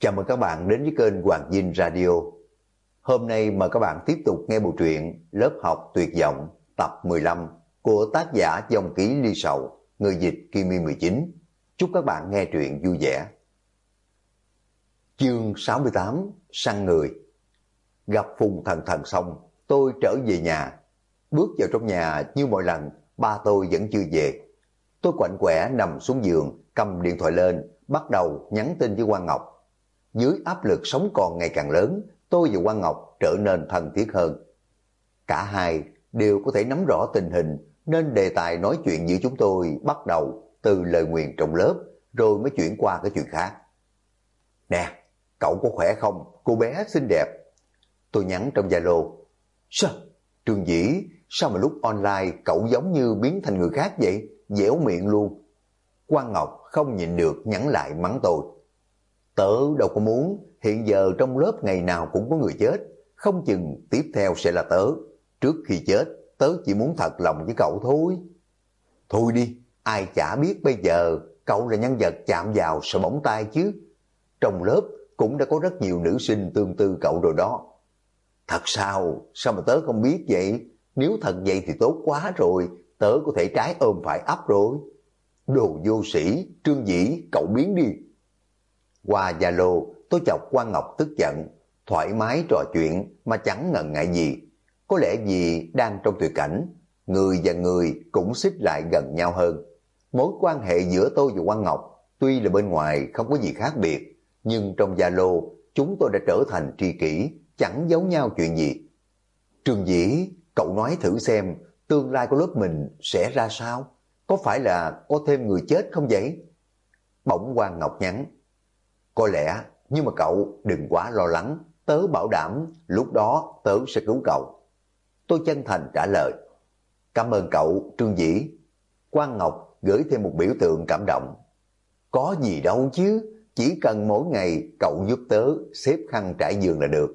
Chào mừng các bạn đến với kênh Hoàng Dinh Radio. Hôm nay mời các bạn tiếp tục nghe bộ truyện Lớp học tuyệt vọng tập 15 của tác giả Dòng Ký Ly Sầu, người dịch Kimi 19. Chúc các bạn nghe truyện vui vẻ. Chương 68: Săn người. Gặp Phùng Thần Thần xong, tôi trở về nhà. Bước vào trong nhà như mọi lần, ba tôi vẫn chưa về. Tôi quạnh quẻ nằm xuống giường, cầm điện thoại lên, bắt đầu nhắn tin với Quang Ngọc. Dưới áp lực sống còn ngày càng lớn, tôi và Quang Ngọc trở nên thân thiết hơn. Cả hai đều có thể nắm rõ tình hình, nên đề tài nói chuyện giữa chúng tôi bắt đầu từ lời nguyền trong lớp, rồi mới chuyển qua cái chuyện khác. Nè, cậu có khỏe không? Cô bé xinh đẹp. Tôi nhắn trong Zalo. Sao? Trương Dĩ, sao mà lúc online cậu giống như biến thành người khác vậy? Dẻo miệng luôn. Quang Ngọc không nhịn được nhắn lại mắng tôi. Tớ đâu có muốn, hiện giờ trong lớp ngày nào cũng có người chết, không chừng tiếp theo sẽ là tớ. Trước khi chết, tớ chỉ muốn thật lòng với cậu thôi. Thôi đi, ai chả biết bây giờ cậu là nhân vật chạm vào sợ bỏng tai chứ. Trong lớp cũng đã có rất nhiều nữ sinh tương tư cậu rồi đó. Thật sao? Sao mà tớ không biết vậy? Nếu thật vậy thì tốt quá rồi, tớ có thể trái ôm phải ấp rồi. Đồ vô sĩ, Trương Dĩ, cậu biến đi. Qua Zalo, tôi chọc Quang Ngọc tức giận, thoải mái trò chuyện mà chẳng ngần ngại gì. Có lẽ vì đang trong tuyệt cảnh, người và người cũng xích lại gần nhau hơn. Mối quan hệ giữa tôi và Quang Ngọc tuy là bên ngoài không có gì khác biệt, nhưng trong Zalo chúng tôi đã trở thành tri kỷ, chẳng giấu nhau chuyện gì. Trương Dĩ, cậu nói thử xem tương lai của lớp mình sẽ ra sao? Có phải là có thêm người chết không vậy? Bỗng Quang Ngọc nhắn. Có lẽ, nhưng mà cậu đừng quá lo lắng, tớ bảo đảm lúc đó tớ sẽ cứu cậu. Tôi chân thành trả lời. Cảm ơn cậu, Trương Dĩ. Quang Ngọc gửi thêm một biểu tượng cảm động. Có gì đâu chứ, chỉ cần mỗi ngày cậu giúp tớ xếp khăn trải giường là được.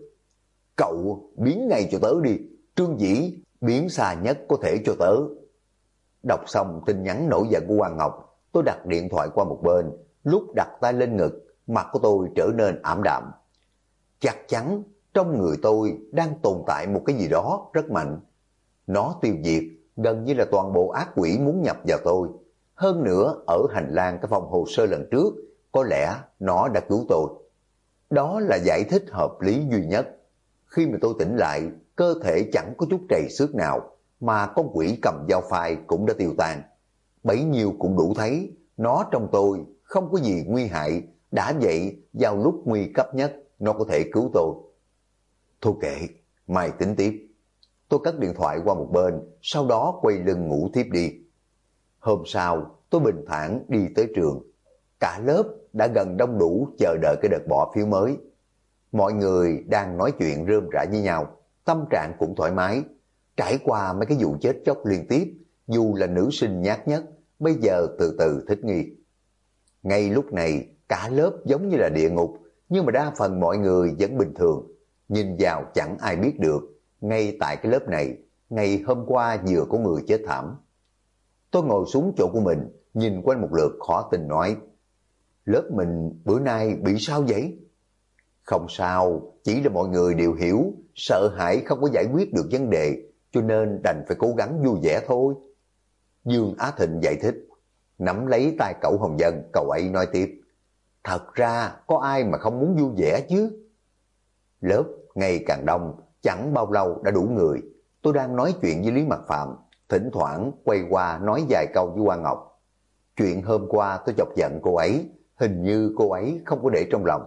Cậu biến ngay cho tớ đi, Trương Dĩ, biến xa nhất có thể cho tớ. Đọc xong tin nhắn nổi giận của Quang Ngọc, tôi đặt điện thoại qua một bên, lúc đặt tay lên ngực, mặt của tôi trở nên ảm đạm. Chắc chắn trong người tôi đang tồn tại một cái gì đó rất mạnh. Nó tiêu diệt gần như là toàn bộ ác quỷ muốn nhập vào tôi. Hơn nữa ở hành lang cái phòng hồ sơ lần trước, có lẽ nó đã cứu tôi. Đó là giải thích hợp lý duy nhất. Khi mà tôi tỉnh lại, cơ thể chẳng có chút trầy xước nào, mà con quỷ cầm dao phai cũng đã tiêu tan. Bấy nhiêu cũng đủ thấy, nó trong tôi không có gì nguy hại. Đã vậy, vào lúc nguy cấp nhất, nó có thể cứu tôi. Thôi kệ, mai tính tiếp. Tôi cất điện thoại qua một bên, sau đó quay lưng ngủ tiếp đi. Hôm sau, tôi bình thản đi tới trường. Cả lớp đã gần đông đủ chờ đợi cái đợt bỏ phiếu mới. Mọi người đang nói chuyện rơm rả với nhau, tâm trạng cũng thoải mái. Trải qua mấy cái vụ chết chóc liên tiếp, dù là nữ sinh nhát nhất, bây giờ từ từ thích nghi. Ngay lúc này, cả lớp giống như là địa ngục, nhưng mà đa phần mọi người vẫn bình thường. Nhìn vào chẳng ai biết được, ngay tại cái lớp này, ngày hôm qua vừa có người chết thảm. Tôi ngồi xuống chỗ của mình, nhìn quanh một lượt khó tin nói. Lớp mình bữa nay bị sao vậy? Không sao, chỉ là mọi người đều hiểu, sợ hãi không có giải quyết được vấn đề, cho nên đành phải cố gắng vui vẻ thôi. Dương Á Thịnh giải thích. Nắm lấy tay cậu Hồng Dân, cậu ấy nói tiếp. Thật ra có ai mà không muốn vui vẻ chứ? Lớp ngày càng đông, chẳng bao lâu đã đủ người. Tôi đang nói chuyện với Lý Mặc Phạm, thỉnh thoảng quay qua nói vài câu với Quang Ngọc. Chuyện hôm qua tôi chọc giận cô ấy, hình như cô ấy không có để trong lòng.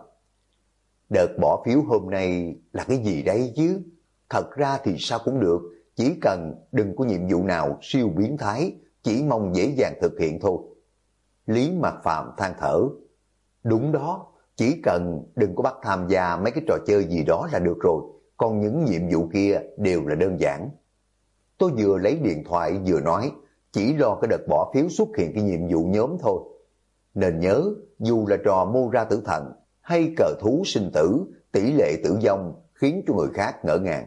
Đợt bỏ phiếu hôm nay là cái gì đấy chứ? Thật ra thì sao cũng được, chỉ cần đừng có nhiệm vụ nào siêu biến thái, chỉ mong dễ dàng thực hiện thôi. Lý Mặc Phạm than thở. Đúng đó, chỉ cần đừng có bắt tham gia mấy cái trò chơi gì đó là được rồi, còn những nhiệm vụ kia đều là đơn giản. Tôi vừa lấy điện thoại vừa nói, chỉ lo cái đợt bỏ phiếu xuất hiện cái nhiệm vụ nhóm thôi. Nên nhớ, dù là trò mô ra tử thần hay cờ thú sinh tử, tỷ lệ tử vong khiến cho người khác ngỡ ngàng.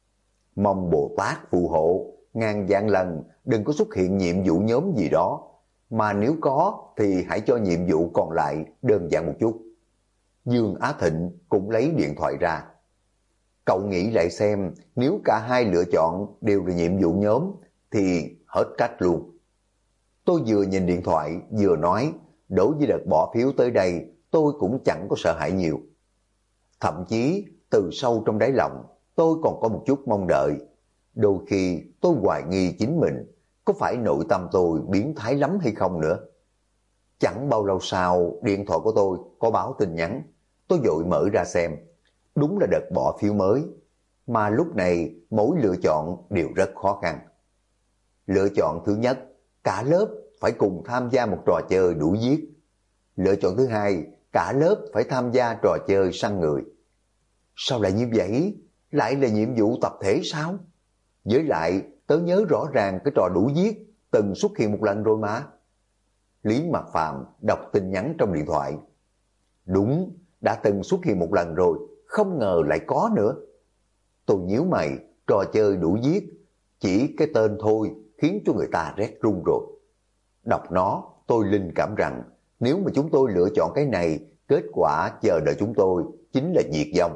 Mong Bồ Tát phù hộ, ngàn vạn lần đừng có xuất hiện nhiệm vụ nhóm gì đó, mà nếu có thì hãy cho nhiệm vụ còn lại đơn giản một chút. Dương Á Thịnh cũng lấy điện thoại ra. Cậu nghĩ lại xem, nếu cả hai lựa chọn đều là nhiệm vụ nhóm thì hết cách luôn. Tôi vừa nhìn điện thoại vừa nói, đối với đợt bỏ phiếu tới đây tôi cũng chẳng có sợ hãi nhiều. Thậm chí từ sâu trong đáy lòng tôi còn có một chút mong đợi. Đôi khi tôi hoài nghi chính mình, có phải nội tâm tôi biến thái lắm hay không nữa. Chẳng bao lâu sau, điện thoại của tôi có báo tin nhắn. Tôi vội mở ra xem. Đúng là đợt bỏ phiếu mới. Mà lúc này mỗi lựa chọn đều rất khó khăn. Lựa chọn thứ nhất, cả lớp phải cùng tham gia một trò chơi đuổi giết. Lựa chọn thứ hai, cả lớp phải tham gia trò chơi săn người. Sao lại như vậy? Lại là nhiệm vụ tập thể sao? Với lại, tớ nhớ rõ ràng cái trò đuổi giết từng xuất hiện một lần rồi mà. Lý Mạc Phàm đọc tin nhắn trong điện thoại. Đúng, đã từng xuất hiện một lần rồi, không ngờ lại có nữa. Tôi nhíu mày, trò chơi đuổi giết, chỉ cái tên thôi khiến cho người ta rét run rồi. Đọc nó, tôi linh cảm rằng nếu mà chúng tôi lựa chọn cái này, kết quả chờ đợi chúng tôi chính là diệt vong.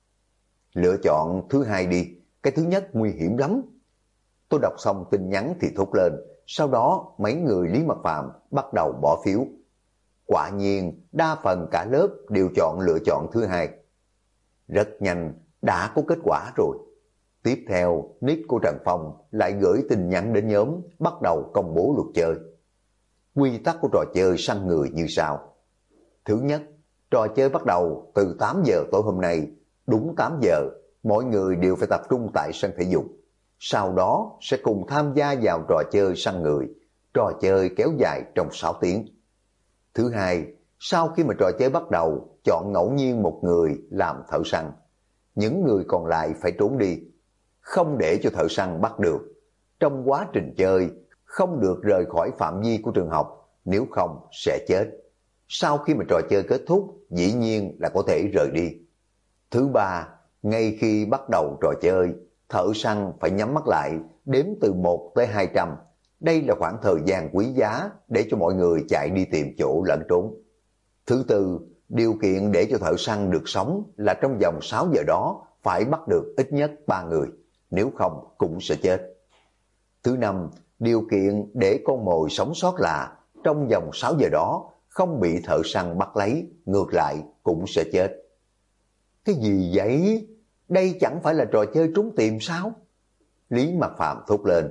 Lựa chọn thứ hai đi, cái thứ nhất nguy hiểm lắm. Tôi đọc xong tin nhắn thì thốt lên, sau đó mấy người Lý Mạc Phàm bắt đầu bỏ phiếu. Quả nhiên, đa phần cả lớp đều chọn lựa chọn thứ hai. Rất nhanh, đã có kết quả rồi. Tiếp theo, nick của Trần Phong lại gửi tin nhắn đến nhóm, bắt đầu công bố luật chơi. Quy tắc của trò chơi săn người như sau. Thứ nhất, trò chơi bắt đầu từ 8 giờ tối hôm nay. Đúng 8 giờ, mọi người đều phải tập trung tại sân thể dục. Sau đó sẽ cùng tham gia vào trò chơi săn người. Trò chơi kéo dài trong 6 tiếng. Thứ hai, sau khi mà trò chơi bắt đầu, chọn ngẫu nhiên một người làm thợ săn. Những người còn lại phải trốn đi, không để cho thợ săn bắt được. Trong quá trình chơi, không được rời khỏi phạm vi của trường học, nếu không sẽ chết. Sau khi mà trò chơi kết thúc, dĩ nhiên là có thể rời đi. Thứ ba, ngay khi bắt đầu trò chơi, thợ săn phải nhắm mắt lại, đếm từ 1 tới 200. Đây là khoảng thời gian quý giá để cho mọi người chạy đi tìm chỗ lẫn trốn. Thứ tư, điều kiện để cho thợ săn được sống là trong vòng 6 giờ đó phải bắt được ít nhất 3 người, nếu không cũng sẽ chết. Thứ năm, điều kiện để con mồi sống sót là trong vòng 6 giờ đó không bị thợ săn bắt lấy, ngược lại cũng sẽ chết. Cái gì vậy? Đây chẳng phải là trò chơi trốn tìm sao? Lý Mạc Phàm thốt lên.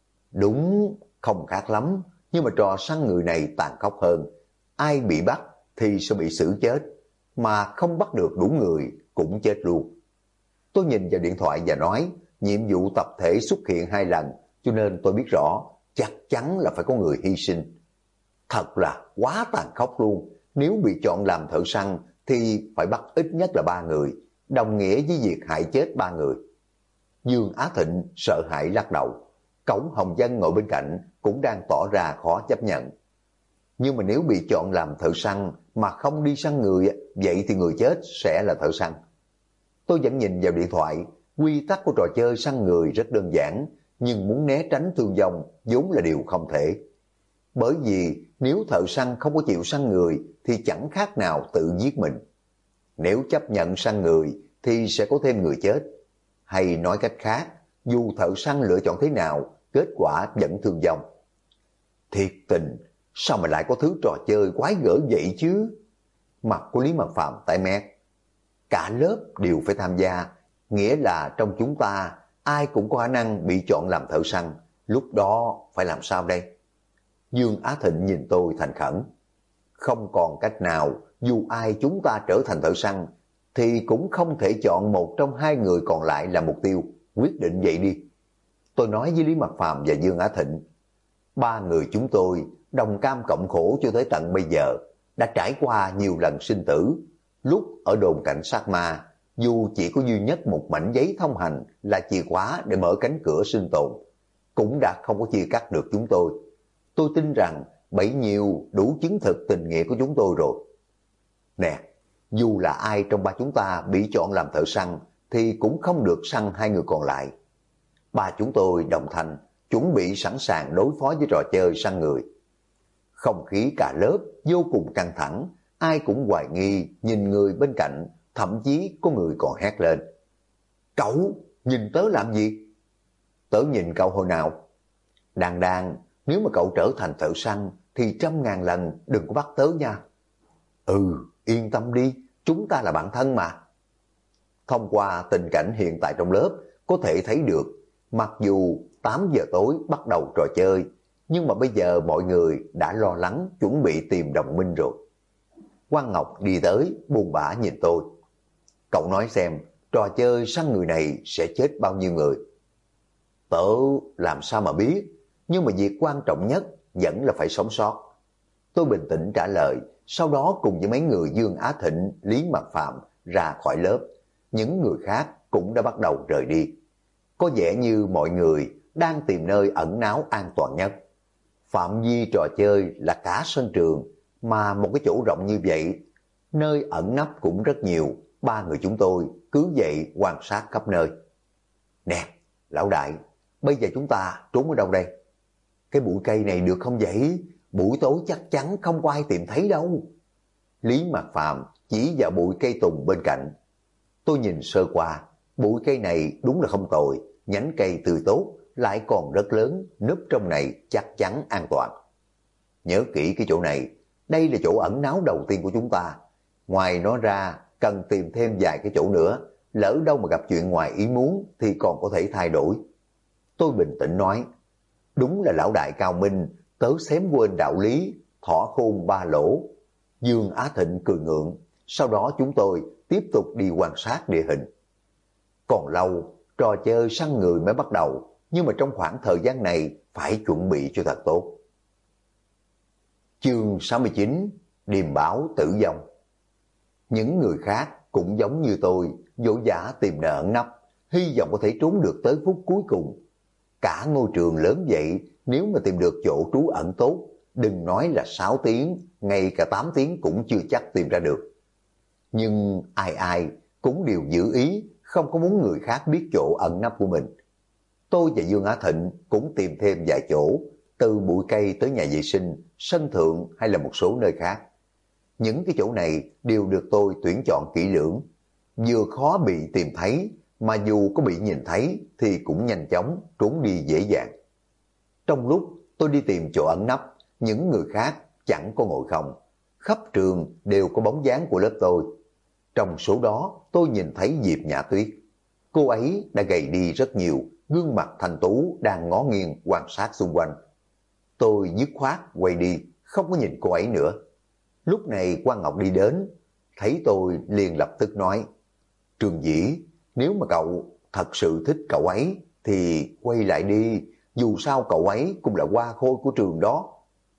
Đúng, không khác lắm, nhưng mà trò săn người này tàn khốc hơn. Ai bị bắt thì sẽ bị xử chết, mà không bắt được đủ người cũng chết luôn. Tôi nhìn vào điện thoại và nói, nhiệm vụ tập thể xuất hiện 2 lần, cho nên tôi biết rõ, chắc chắn là phải có người hy sinh. Thật là quá tàn khốc luôn, nếu bị chọn làm thợ săn thì phải bắt ít nhất là 3 người, đồng nghĩa với việc hại chết 3 người. Dương Á Thịnh sợ hãi lắc đầu, Cổng Hồng Dân ngồi bên cạnh cũng đang tỏ ra khó chấp nhận. Nhưng mà nếu bị chọn làm thợ săn mà không đi săn người, vậy thì người chết sẽ là thợ săn. Tôi vẫn nhìn vào điện thoại, quy tắc của trò chơi săn người rất đơn giản, nhưng muốn né tránh thương vong vốn là điều không thể. Bởi vì nếu thợ săn không có chịu săn người thì chẳng khác nào tự giết mình. Nếu chấp nhận săn người thì sẽ có thêm người chết. Hay nói cách khác, dù thợ săn lựa chọn thế nào, kết quả vẫn thương vong. Thiệt tình, sao mà lại có thứ trò chơi quái gở vậy chứ? Mặt của Lý Mạc Phàm tái mét. Cả lớp đều phải tham gia, nghĩa là trong chúng ta ai cũng có khả năng bị chọn làm thợ săn, lúc đó phải làm sao đây? Dương Á Thịnh nhìn tôi thành khẩn. Không còn cách nào, dù ai chúng ta trở thành thợ săn, thì cũng không thể chọn một trong 2 người còn lại là mục tiêu, quyết định vậy đi. Tôi nói với Lý Mạc Phàm và Dương Á Thịnh, 3 người chúng tôi đồng cam cộng khổ cho tới tận bây giờ, đã trải qua nhiều lần sinh tử. Lúc ở đồn cảnh sát ma, dù chỉ có duy nhất một mảnh giấy thông hành là chìa khóa để mở cánh cửa sinh tồn, cũng đã không có chia cắt được chúng tôi. Tôi tin rằng bấy nhiêu đủ chứng thực tình nghĩa của chúng tôi rồi. Nè, dù là ai trong 3 chúng ta bị chọn làm thợ săn thì cũng không được săn 2 người còn lại. 3 chúng tôi đồng thanh chuẩn bị sẵn sàng đối phó với trò chơi săn người. Không khí cả lớp vô cùng căng thẳng, ai cũng hoài nghi nhìn người bên cạnh, thậm chí có người còn hét lên. Cậu, nhìn tớ làm gì? Tớ nhìn cậu hồi nào? Đan Đan, nếu mà cậu trở thành thợ săn thì 100.000 lần đừng có bắt tớ nha. Ừ, yên tâm đi, chúng ta là bạn thân mà. Thông qua tình cảnh hiện tại trong lớp, có thể thấy được, mặc dù 8 giờ tối bắt đầu trò chơi, nhưng mà bây giờ mọi người đã lo lắng chuẩn bị tìm đồng minh rồi. Quang Ngọc đi tới, buồn bã nhìn tôi. Cậu nói xem, trò chơi săn người này sẽ chết bao nhiêu người? Tớ làm sao mà biết, nhưng mà việc quan trọng nhất vẫn là phải sống sót. Tôi bình tĩnh trả lời, sau đó cùng với mấy người Dương Á Thịnh, Lý Mạc Phạm ra khỏi lớp. Những người khác cũng đã bắt đầu rời đi. Có vẻ như mọi người đang tìm nơi ẩn náu an toàn nhất. Phạm vi trò chơi là cả sân trường, mà một cái chỗ rộng như vậy, nơi ẩn nấp cũng rất nhiều. Ba người chúng tôi cứ vậy quan sát khắp nơi. Nè, lão đại, bây giờ chúng ta trốn ở đâu đây? Cái bụi cây này được không vậy? Buổi tối chắc chắn không có ai tìm thấy đâu. Lý Mạc Phạm chỉ vào bụi cây tùng bên cạnh. Tôi nhìn sơ qua, bụi cây này đúng là không tồi, nhánh cây tươi tốt, lại còn rất lớn, núp trong này chắc chắn an toàn. Nhớ kỹ cái chỗ này, đây là chỗ ẩn náu đầu tiên của chúng ta. Ngoài nó ra, cần tìm thêm vài cái chỗ nữa, lỡ đâu mà gặp chuyện ngoài ý muốn thì còn có thể thay đổi. Tôi bình tĩnh nói, đúng là lão đại cao minh, tớ xém quên đạo lý, thỏ khôn ba lỗ. Dương Á Thịnh cười ngượng, sau đó chúng tôi tiếp tục đi quan sát địa hình. Còn lâu, trò chơi săn người mới bắt đầu, nhưng mà trong khoảng thời gian này phải chuẩn bị cho thật tốt. Chương 69, Điềm báo tử vong. Những người khác cũng giống như tôi, vội vã tìm nơi ẩn nấp, hy vọng có thể trốn được tới phút cuối cùng. Cả ngôi trường lớn vậy, nếu mà tìm được chỗ trú ẩn tốt, đừng nói là 6 tiếng, ngay cả 8 tiếng cũng chưa chắc tìm ra được. Nhưng ai ai cũng đều giữ ý, không có muốn người khác biết chỗ ẩn nấp của mình. Tôi và Dương Á Thịnh cũng tìm thêm vài chỗ, từ bụi cây tới nhà vệ sinh, sân thượng hay là một số nơi khác. Những cái chỗ này đều được tôi tuyển chọn kỹ lưỡng, vừa khó bị tìm thấy, mà dù có bị nhìn thấy thì cũng nhanh chóng trốn đi dễ dàng. Trong lúc tôi đi tìm chỗ ẩn nấp, những người khác chẳng có ngồi không. Khắp trường đều có bóng dáng của lớp tôi. Trong số đó tôi nhìn thấy Diệp Nhã Tuyết. Cô ấy đã gầy đi rất nhiều, gương mặt thanh tú đang ngó nghiêng quan sát xung quanh. Tôi dứt khoát quay đi, không có nhìn cô ấy nữa. Lúc này Quang Ngọc đi đến, thấy tôi liền lập tức nói, Trường Dĩ, nếu mà cậu thật sự thích cậu ấy thì quay lại đi, dù sao cậu ấy cũng là hoa khôi của trường đó.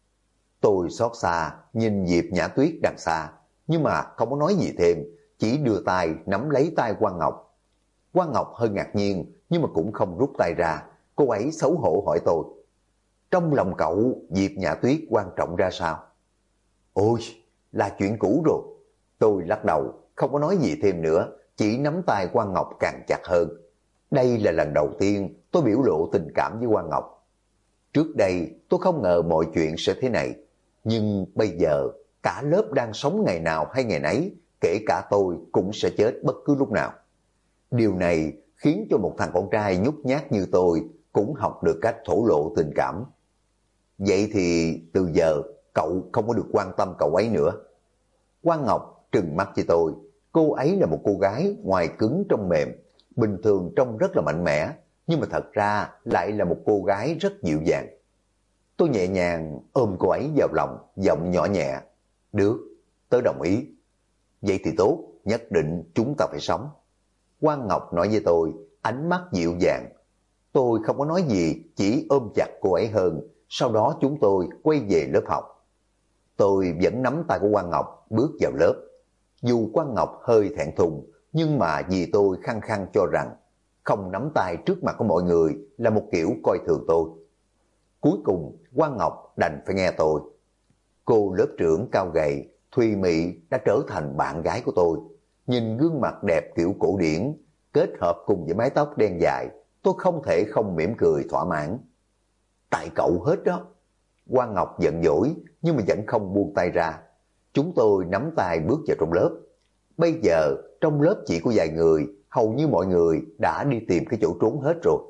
Tôi xót xa nhìn Diệp Nhã Tuyết đằng xa, nhưng mà không có nói gì thêm, chỉ đưa tay nắm lấy tay Quang Ngọc. Quang Ngọc hơi ngạc nhiên nhưng mà cũng không rút tay ra, cô ấy xấu hổ hỏi tôi, trong lòng cậu Diệp Nhã Tuyết quan trọng ra sao? Ôi, là chuyện cũ rồi. Tôi lắc đầu, không có nói gì thêm nữa, chỉ nắm tay Quang Ngọc càng chặt hơn. Đây là lần đầu tiên tôi biểu lộ tình cảm với Quang Ngọc. Trước đây tôi không ngờ mọi chuyện sẽ thế này, nhưng bây giờ cả lớp đang sống ngày nào hay ngày nấy, kể cả tôi cũng sẽ chết bất cứ lúc nào. Điều này khiến cho một thằng con trai nhút nhát như tôi cũng học được cách thổ lộ tình cảm. Vậy thì từ giờ cậu không có được quan tâm cậu ấy nữa. Quang Ngọc trừng mắt với tôi, cô ấy là một cô gái ngoài cứng trong mềm, bình thường trông rất là mạnh mẽ, nhưng mà thật ra lại là một cô gái rất dịu dàng. Tôi nhẹ nhàng ôm cô ấy vào lòng, giọng nhỏ nhẹ, được, tớ đồng ý. Vậy thì tốt, nhất định chúng ta phải sống. Quang Ngọc nói với tôi, ánh mắt dịu dàng. Tôi không có nói gì, chỉ ôm chặt cô ấy hơn, sau đó chúng tôi quay về lớp học. Tôi vẫn nắm tay của Quang Ngọc bước vào lớp. Dù Quang Ngọc hơi thẹn thùng, nhưng mà vì tôi khăng khăng cho rằng không nắm tay trước mặt của mọi người là một kiểu coi thường tôi. Cuối cùng Quang Ngọc đành phải nghe tôi. Cô lớp trưởng cao gầy, Thùy Mị đã trở thành bạn gái của tôi. Nhìn gương mặt đẹp kiểu cổ điển, kết hợp cùng với mái tóc đen dài, tôi không thể không mỉm cười thỏa mãn. Tại cậu hết đó. Quang Ngọc giận dỗi nhưng mà vẫn không buông tay ra. Chúng tôi nắm tay bước vào trong lớp. Bây giờ trong lớp chỉ có vài người, hầu như mọi người đã đi tìm cái chỗ trốn hết rồi.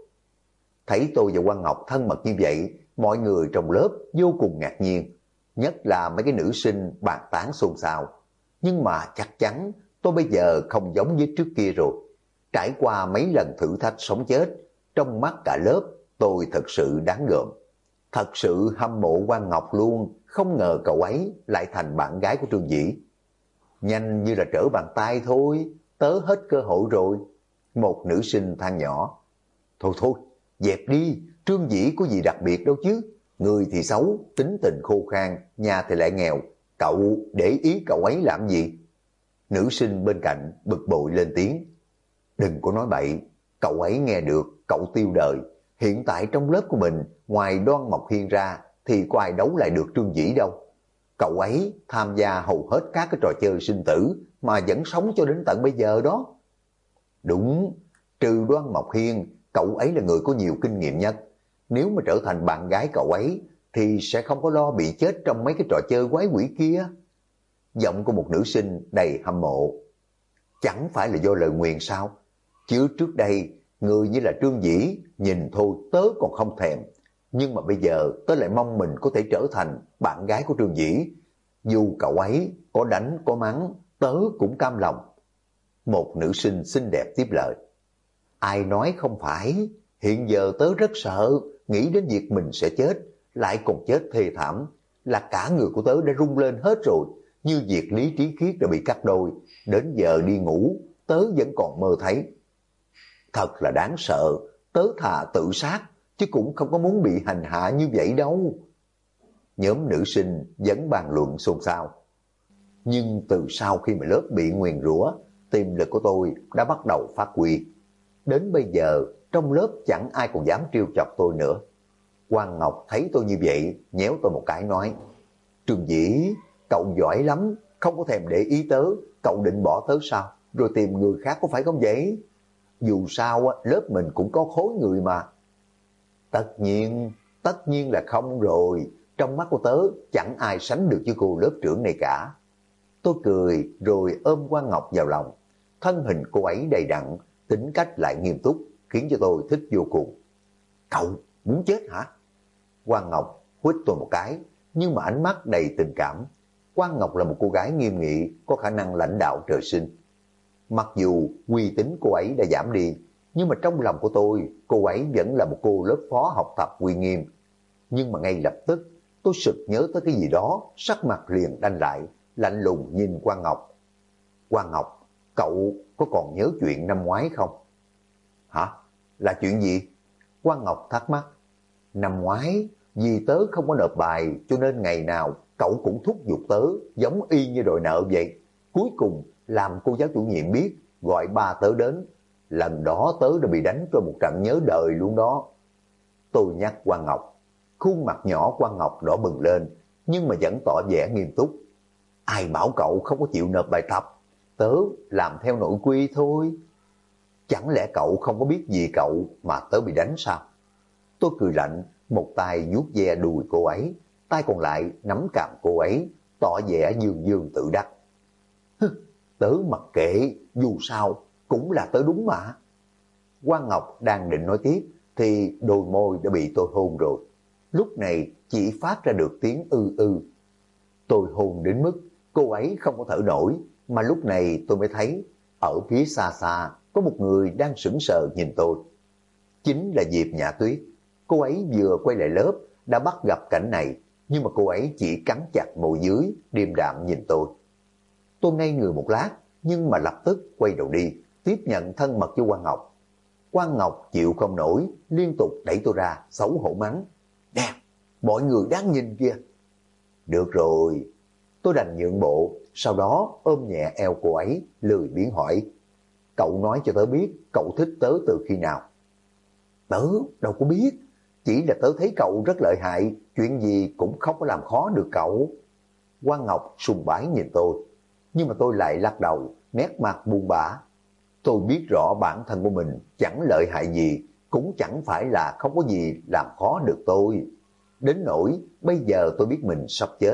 Thấy tôi và Quang Ngọc thân mật như vậy, mọi người trong lớp vô cùng ngạc nhiên, nhất là mấy cái nữ sinh bàn tán xôn xao. Nhưng mà chắc chắn tôi bây giờ không giống với trước kia rồi. Trải qua mấy lần thử thách sống chết, trong mắt cả lớp tôi thật sự đáng gờm. Thật sự hâm mộ Quang Ngọc luôn, không ngờ cậu ấy lại thành bạn gái của Trương Dĩ. Nhanh như là trở bàn tay thôi, tớ hết cơ hội rồi. Một nữ sinh than nhỏ. Thôi thôi, dẹp đi, Trương Dĩ có gì đặc biệt đâu chứ. Người thì xấu, tính tình khô khan, nhà thì lại nghèo. Cậu để ý cậu ấy làm gì? Nữ sinh bên cạnh bực bội lên tiếng. Đừng có nói bậy, cậu ấy nghe được, cậu tiêu đời. Hiện tại trong lớp của mình, ngoài Đoan Mộc Hiên ra, thì có ai đấu lại được Trương Dĩ đâu. Cậu ấy tham gia hầu hết các cái trò chơi sinh tử mà vẫn sống cho đến tận bây giờ đó. Đúng, trừ Đoan Mộc Hiên, cậu ấy là người có nhiều kinh nghiệm nhất. Nếu mà trở thành bạn gái cậu ấy thì sẽ không có lo bị chết trong mấy cái trò chơi quái quỷ kia. Giọng của một nữ sinh đầy hâm mộ. Chẳng phải là do lời nguyền sao? Chứ trước đây, người như là Trương Dĩ, nhìn thôi tớ còn không thèm. Nhưng mà bây giờ tớ lại mong mình có thể trở thành bạn gái của Trương Dĩ. Dù cậu ấy có đánh có mắng, tớ cũng cam lòng. Một nữ sinh xinh đẹp tiếp lời. Ai nói không phải, hiện giờ tớ rất sợ, nghĩ đến việc mình sẽ chết, lại còn chết thê thảm, là cả người của tớ đã rung lên hết rồi, như việc lý trí khiết đã bị cắt đôi, đến giờ đi ngủ, tớ vẫn còn mơ thấy. Thật là đáng sợ, tớ thà tự sát, chứ cũng không có muốn bị hành hạ như vậy đâu. Nhóm nữ sinh vẫn bàn luận xôn xao. Nhưng từ sau khi mà lớp bị nguyền rủa, tiềm lực của tôi đã bắt đầu phát huy. Đến bây giờ, trong lớp chẳng ai còn dám trêu chọc tôi nữa. Quang Ngọc thấy tôi như vậy, nhéo tôi một cái nói. Trương Dĩ, cậu giỏi lắm, không có thèm để ý tớ, cậu định bỏ tớ sao? Rồi tìm người khác có phải không vậy? Dù sao, lớp mình cũng có khối người mà. Tất nhiên là không rồi. Trong mắt của tớ chẳng ai sánh được với cô lớp trưởng này cả. Tôi cười rồi ôm Quang Ngọc vào lòng. Thân hình cô ấy đầy đặn, tính cách lại nghiêm túc, khiến cho tôi thích vô cùng. Cậu muốn chết hả? Quang Ngọc huýt tôi một cái, nhưng mà ánh mắt đầy tình cảm. Quang Ngọc là một cô gái nghiêm nghị, có khả năng lãnh đạo trời sinh. Mặc dù uy tín cô ấy đã giảm đi, nhưng mà trong lòng của tôi, cô ấy vẫn là một cô lớp phó học tập uy nghiêm. Nhưng mà ngay lập tức, tôi sực nhớ tới cái gì đó, sắc mặt liền đanh lại, lạnh lùng nhìn Quang Ngọc. Quang Ngọc, cậu có còn nhớ chuyện năm ngoái không? Hả? Là chuyện gì? Quang Ngọc thắc mắc. Năm ngoái, vì tớ không có nộp bài, cho nên ngày nào cậu cũng thúc giục tớ, giống y như đòi nợ vậy. Cuối cùng, làm cô giáo chủ nhiệm biết, gọi ba tớ đến. Lần đó tớ đã bị đánh cho một trận nhớ đời luôn đó. Tôi nhắc Quang Ngọc. Khuôn mặt nhỏ Quang Ngọc đỏ bừng lên, nhưng mà vẫn tỏ vẻ nghiêm túc. Ai bảo cậu không có chịu nộp bài tập? Tớ làm theo nội quy thôi. Chẳng lẽ cậu không có biết gì cậu mà tớ bị đánh sao? Tôi cười lạnh, một tay vuốt ve đùi cô ấy, tay còn lại nắm cằm cô ấy, tỏ vẻ dương dương tự đắc. Tớ mặc kệ, dù sao cũng là tớ đúng mà. Quang Ngọc đang định nói tiếp thì đôi môi đã bị tôi hôn rồi. Lúc này chỉ phát ra được tiếng ư ư. Tôi hôn đến mức cô ấy không có thở nổi, mà lúc này tôi mới thấy ở phía xa xa có một người đang sững sờ nhìn tôi. Chính là Diệp Nhã Tuyết. Cô ấy vừa quay lại lớp đã bắt gặp cảnh này, nhưng mà cô ấy chỉ cắn chặt môi dưới, điềm đạm nhìn tôi. Tôi ngây người một lát, nhưng mà lập tức quay đầu đi, tiếp nhận thân mật với Quang Ngọc. Quang Ngọc chịu không nổi, liên tục đẩy tôi ra, xấu hổ mắng. Nè, mọi người đang nhìn kìa. Được rồi, tôi đành nhượng bộ, sau đó ôm nhẹ eo cô ấy, lười biếng hỏi. Cậu nói cho tớ biết, cậu thích tớ từ khi nào? Tớ đâu có biết, chỉ là tớ thấy cậu rất lợi hại, chuyện gì cũng không có làm khó được cậu. Quang Ngọc sùng bái nhìn tôi, nhưng mà tôi lại lắc đầu, nét mặt buồn bã. Tôi biết rõ bản thân của mình chẳng lợi hại gì, cũng chẳng phải là không có gì làm khó được tôi. Đến nỗi bây giờ tôi biết mình sắp chết,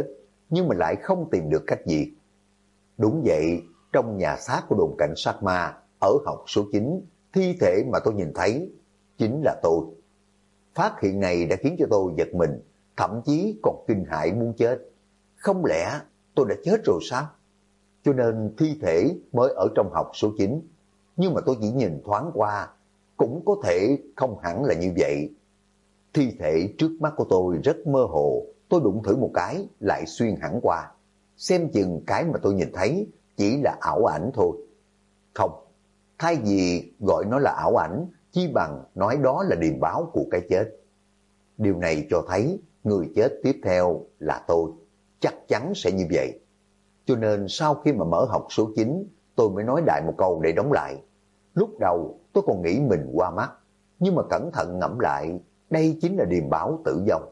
nhưng mà lại không tìm được cách gì. Đúng vậy, trong nhà xác của đồn cảnh sát ma ở học số 9, thi thể mà tôi nhìn thấy chính là tôi. Phát hiện này đã khiến cho tôi giật mình, thậm chí còn kinh hãi muốn chết. Không lẽ tôi đã chết rồi sao? Cho nên thi thể mới ở trong học số 9. Nhưng mà tôi chỉ nhìn thoáng qua, cũng có thể không hẳn là như vậy. Thi thể trước mắt của tôi rất mơ hồ, tôi đụng thử một cái lại xuyên hẳn qua. Xem chừng cái mà tôi nhìn thấy chỉ là ảo ảnh thôi. Không, thay vì gọi nó là ảo ảnh, chi bằng nói đó là điềm báo của cái chết. Điều này cho thấy người chết tiếp theo là tôi, chắc chắn sẽ như vậy. Cho nên sau khi mà mở học số 9, tôi mới nói đại một câu để đóng lại. Lúc đầu tôi còn nghĩ mình qua mắt, nhưng mà cẩn thận ngẫm lại, đây chính là điềm báo tử vong.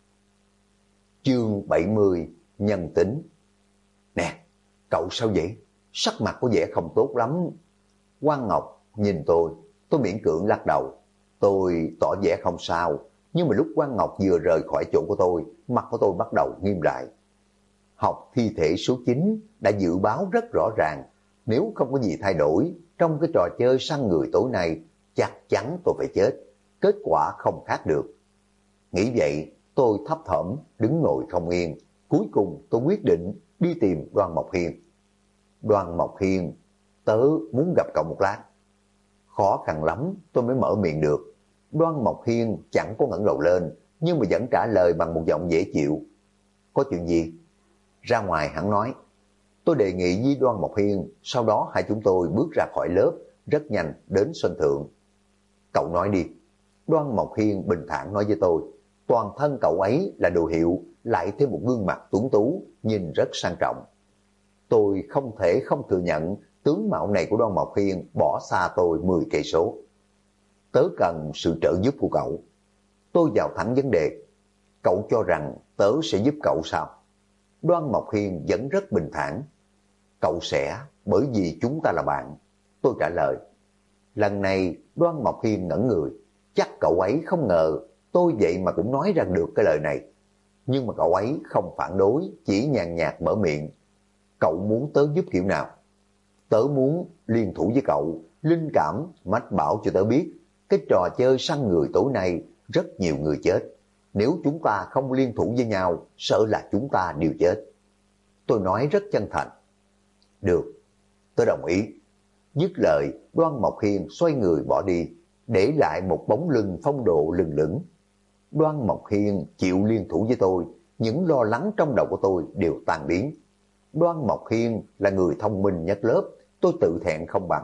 Chương 70, nhân tính. Nè, cậu sao vậy? Sắc mặt có vẻ không tốt lắm. Quang Ngọc nhìn tôi miễn cưỡng lắc đầu. Tôi tỏ vẻ không sao, nhưng mà lúc Quang Ngọc vừa rời khỏi chỗ của tôi, mặt của tôi bắt đầu nghiêm lại. Học thi thể số 9 đã dự báo rất rõ ràng, nếu không có gì thay đổi, trong cái trò chơi săn người tối nay, chắc chắn tôi phải chết. Kết quả không khác được. Nghĩ vậy, tôi thấp thỏm, đứng ngồi không yên. Cuối cùng tôi quyết định đi tìm Đoan Mộc Hiên. Đoan Mộc Hiên, tớ muốn gặp cậu một lát. Khó khăn lắm tôi mới mở miệng được. Đoan Mộc Hiên chẳng có ngẩng đầu lên, nhưng mà vẫn trả lời bằng một giọng dễ chịu. Có chuyện gì? Ra ngoài hắn nói. Tôi đề nghị với Đoan Mộc Hiên, sau đó hai chúng tôi bước ra khỏi lớp, rất nhanh đến sân thượng. Cậu nói đi. Đoan Mộc Hiên bình thản nói với tôi. Toàn thân cậu ấy là đồ hiệu, lại thêm một gương mặt tuấn tú, nhìn rất sang trọng. Tôi không thể không thừa nhận tướng mạo này của Đoan Mộc Hiên bỏ xa tôi 10 cây số. Tớ cần sự trợ giúp của cậu. Tôi vào thẳng vấn đề. Cậu cho rằng tớ sẽ giúp cậu sao? Đoan Mộc Hiên vẫn rất bình thản. Cậu sẽ, bởi vì chúng ta là bạn. Tôi trả lời. Lần này Đoan Mộc Hiên ngẩn người. Chắc cậu ấy không ngờ tôi vậy mà cũng nói ra được cái lời này. Nhưng mà cậu ấy không phản đối, chỉ nhàn nhạt mở miệng. Cậu muốn tớ giúp kiểu nào? Tớ muốn liên thủ với cậu, linh cảm mách bảo cho tớ biết, cái trò chơi săn người tối nay rất nhiều người chết. Nếu chúng ta không liên thủ với nhau, sợ là chúng ta đều chết. Tôi nói rất chân thành. Được, tớ đồng ý. Dứt lời, Đoan Mộc Hiên xoay người bỏ đi, để lại một bóng lưng phong độ lừng lững. Đoan Mộc Hiên chịu liên thủ với tôi, những lo lắng trong đầu của tôi đều tan biến. Đoan Mộc Hiên là người thông minh nhất lớp, tôi tự thẹn không bằng.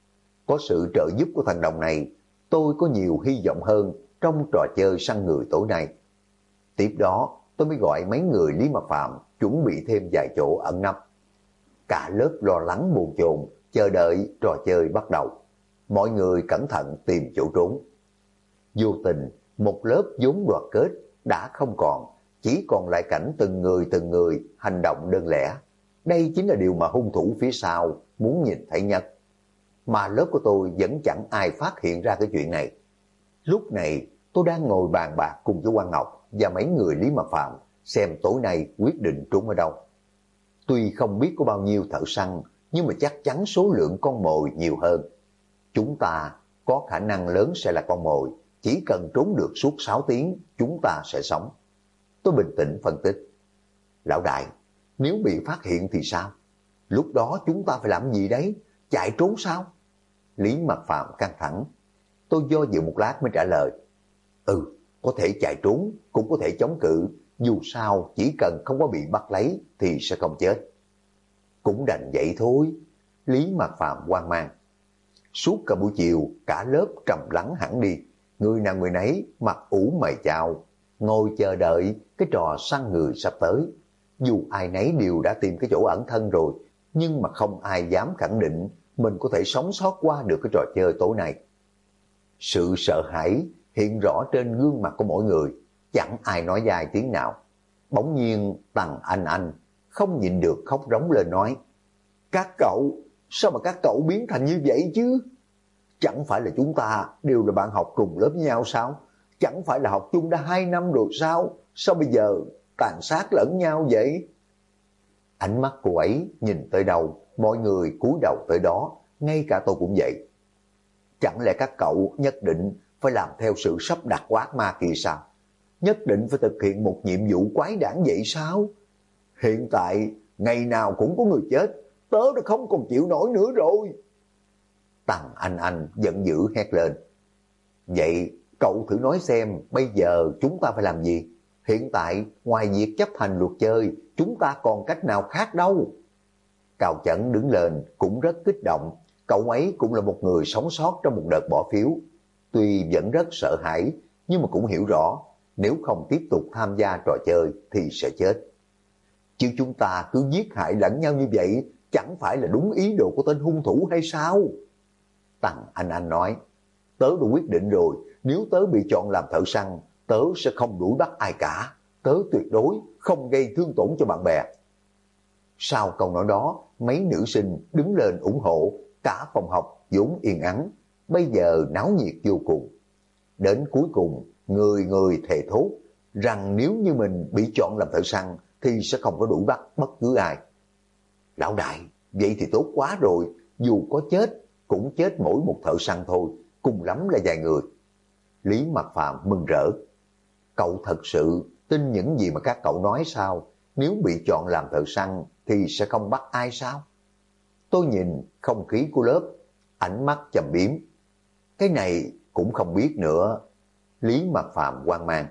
Có sự trợ giúp của thằng đồng này, tôi có nhiều hy vọng hơn trong trò chơi săn người tối nay. Tiếp đó, tôi mới gọi mấy người Lý Mạc Phạm chuẩn bị thêm vài chỗ ẩn nấp. Cả lớp lo lắng bồn chồn, chờ đợi trò chơi bắt đầu. Mọi người cẩn thận tìm chỗ trốn. Vô tình, một lớp vốn đoàn kết đã không còn, chỉ còn lại cảnh từng người hành động đơn lẻ. Đây chính là điều mà hung thủ phía sau muốn nhìn thấy nhất. Mà lớp của tôi vẫn chẳng ai phát hiện ra cái chuyện này. Lúc này tôi đang ngồi bàn bạc cùng với Quang Ngọc và mấy người Lý Mạc Phạm xem tối nay quyết định trốn ở đâu. Tuy không biết có bao nhiêu thợ săn, nhưng mà chắc chắn số lượng con mồi nhiều hơn. Chúng ta có khả năng lớn sẽ là con mồi, chỉ cần trốn được suốt 6 tiếng, chúng ta sẽ sống. Tôi bình tĩnh phân tích. Lão đại, nếu bị phát hiện thì sao? Lúc đó chúng ta phải làm gì đấy? Chạy trốn sao? Lý Mạc Phạm căng thẳng. Tôi do dự một lát mới trả lời. Có thể chạy trốn, cũng có thể chống cự. Dù sao, chỉ cần không có bị bắt lấy thì sẽ không chết. Cũng đành vậy thôi. Lý Mạc Phạm hoang mang. Suốt cả buổi chiều, cả lớp trầm lắng hẳn đi. Người nào người nấy mặt ủ mày chào, ngồi chờ đợi cái trò săn người sắp tới. Dù ai nấy đều đã tìm cái chỗ ẩn thân rồi, nhưng mà không ai dám khẳng định mình có thể sống sót qua được cái trò chơi tối nay. Sự sợ hãi hiện rõ trên gương mặt của mỗi người, chẳng ai nói dài tiếng nào. Bỗng nhiên Tằng Anh không nhịn được khóc rống lên nói. Các cậu, sao mà các cậu biến thành như vậy chứ? Chẳng phải là chúng ta đều là bạn học cùng lớp với nhau sao? Chẳng phải là học chung đã 2 năm rồi sao? Sao bây giờ tàn sát lẫn nhau vậy? Ánh mắt cô ấy nhìn tới đâu, mọi người cúi đầu tới đó, ngay cả tôi cũng vậy. Chẳng lẽ các cậu nhất định phải làm theo sự sắp đặt của ác ma kia sao? Nhất định phải thực hiện một nhiệm vụ quái đản vậy sao? Hiện tại, ngày nào cũng có người chết, tớ đã không còn chịu nổi nữa rồi. Tằng Anh giận dữ hét lên. Vậy cậu thử nói xem bây giờ chúng ta phải làm gì? Hiện tại ngoài việc chấp hành luật chơi, chúng ta còn cách nào khác đâu. Cao Chẩn đứng lên cũng rất kích động. Cậu ấy cũng là một người sống sót trong một đợt bỏ phiếu. Tuy vẫn rất sợ hãi, nhưng mà cũng hiểu rõ nếu không tiếp tục tham gia trò chơi thì sẽ chết. Chứ chúng ta cứ giết hại lẫn nhau như vậy, chẳng phải là đúng ý đồ của tên hung thủ hay sao? Tằng Anh nói, tớ đã quyết định rồi, nếu tớ bị chọn làm thợ săn, tớ sẽ không đuổi bắt ai cả. Tớ tuyệt đối không gây thương tổn cho bạn bè. Sau câu nói đó, mấy nữ sinh đứng lên ủng hộ, cả phòng học vốn yên ắng, bây giờ náo nhiệt vô cùng. Đến cuối cùng, người người thề thốt rằng nếu như mình bị chọn làm thợ săn thì sẽ không có đuổi bắt bất cứ ai. Lão đại, vậy thì tốt quá rồi, dù có chết, cũng chết mỗi một thợ săn thôi, cùng lắm là vài người. Lý Mặc Phàm mừng rỡ. Cậu thật sự tin những gì mà các cậu nói sao? Nếu bị chọn làm thợ săn thì sẽ không bắt ai sao? Tôi nhìn không khí của lớp, ánh mắt trầm biếm. Cái này cũng không biết nữa. Lý Mặc Phàm hoang mang.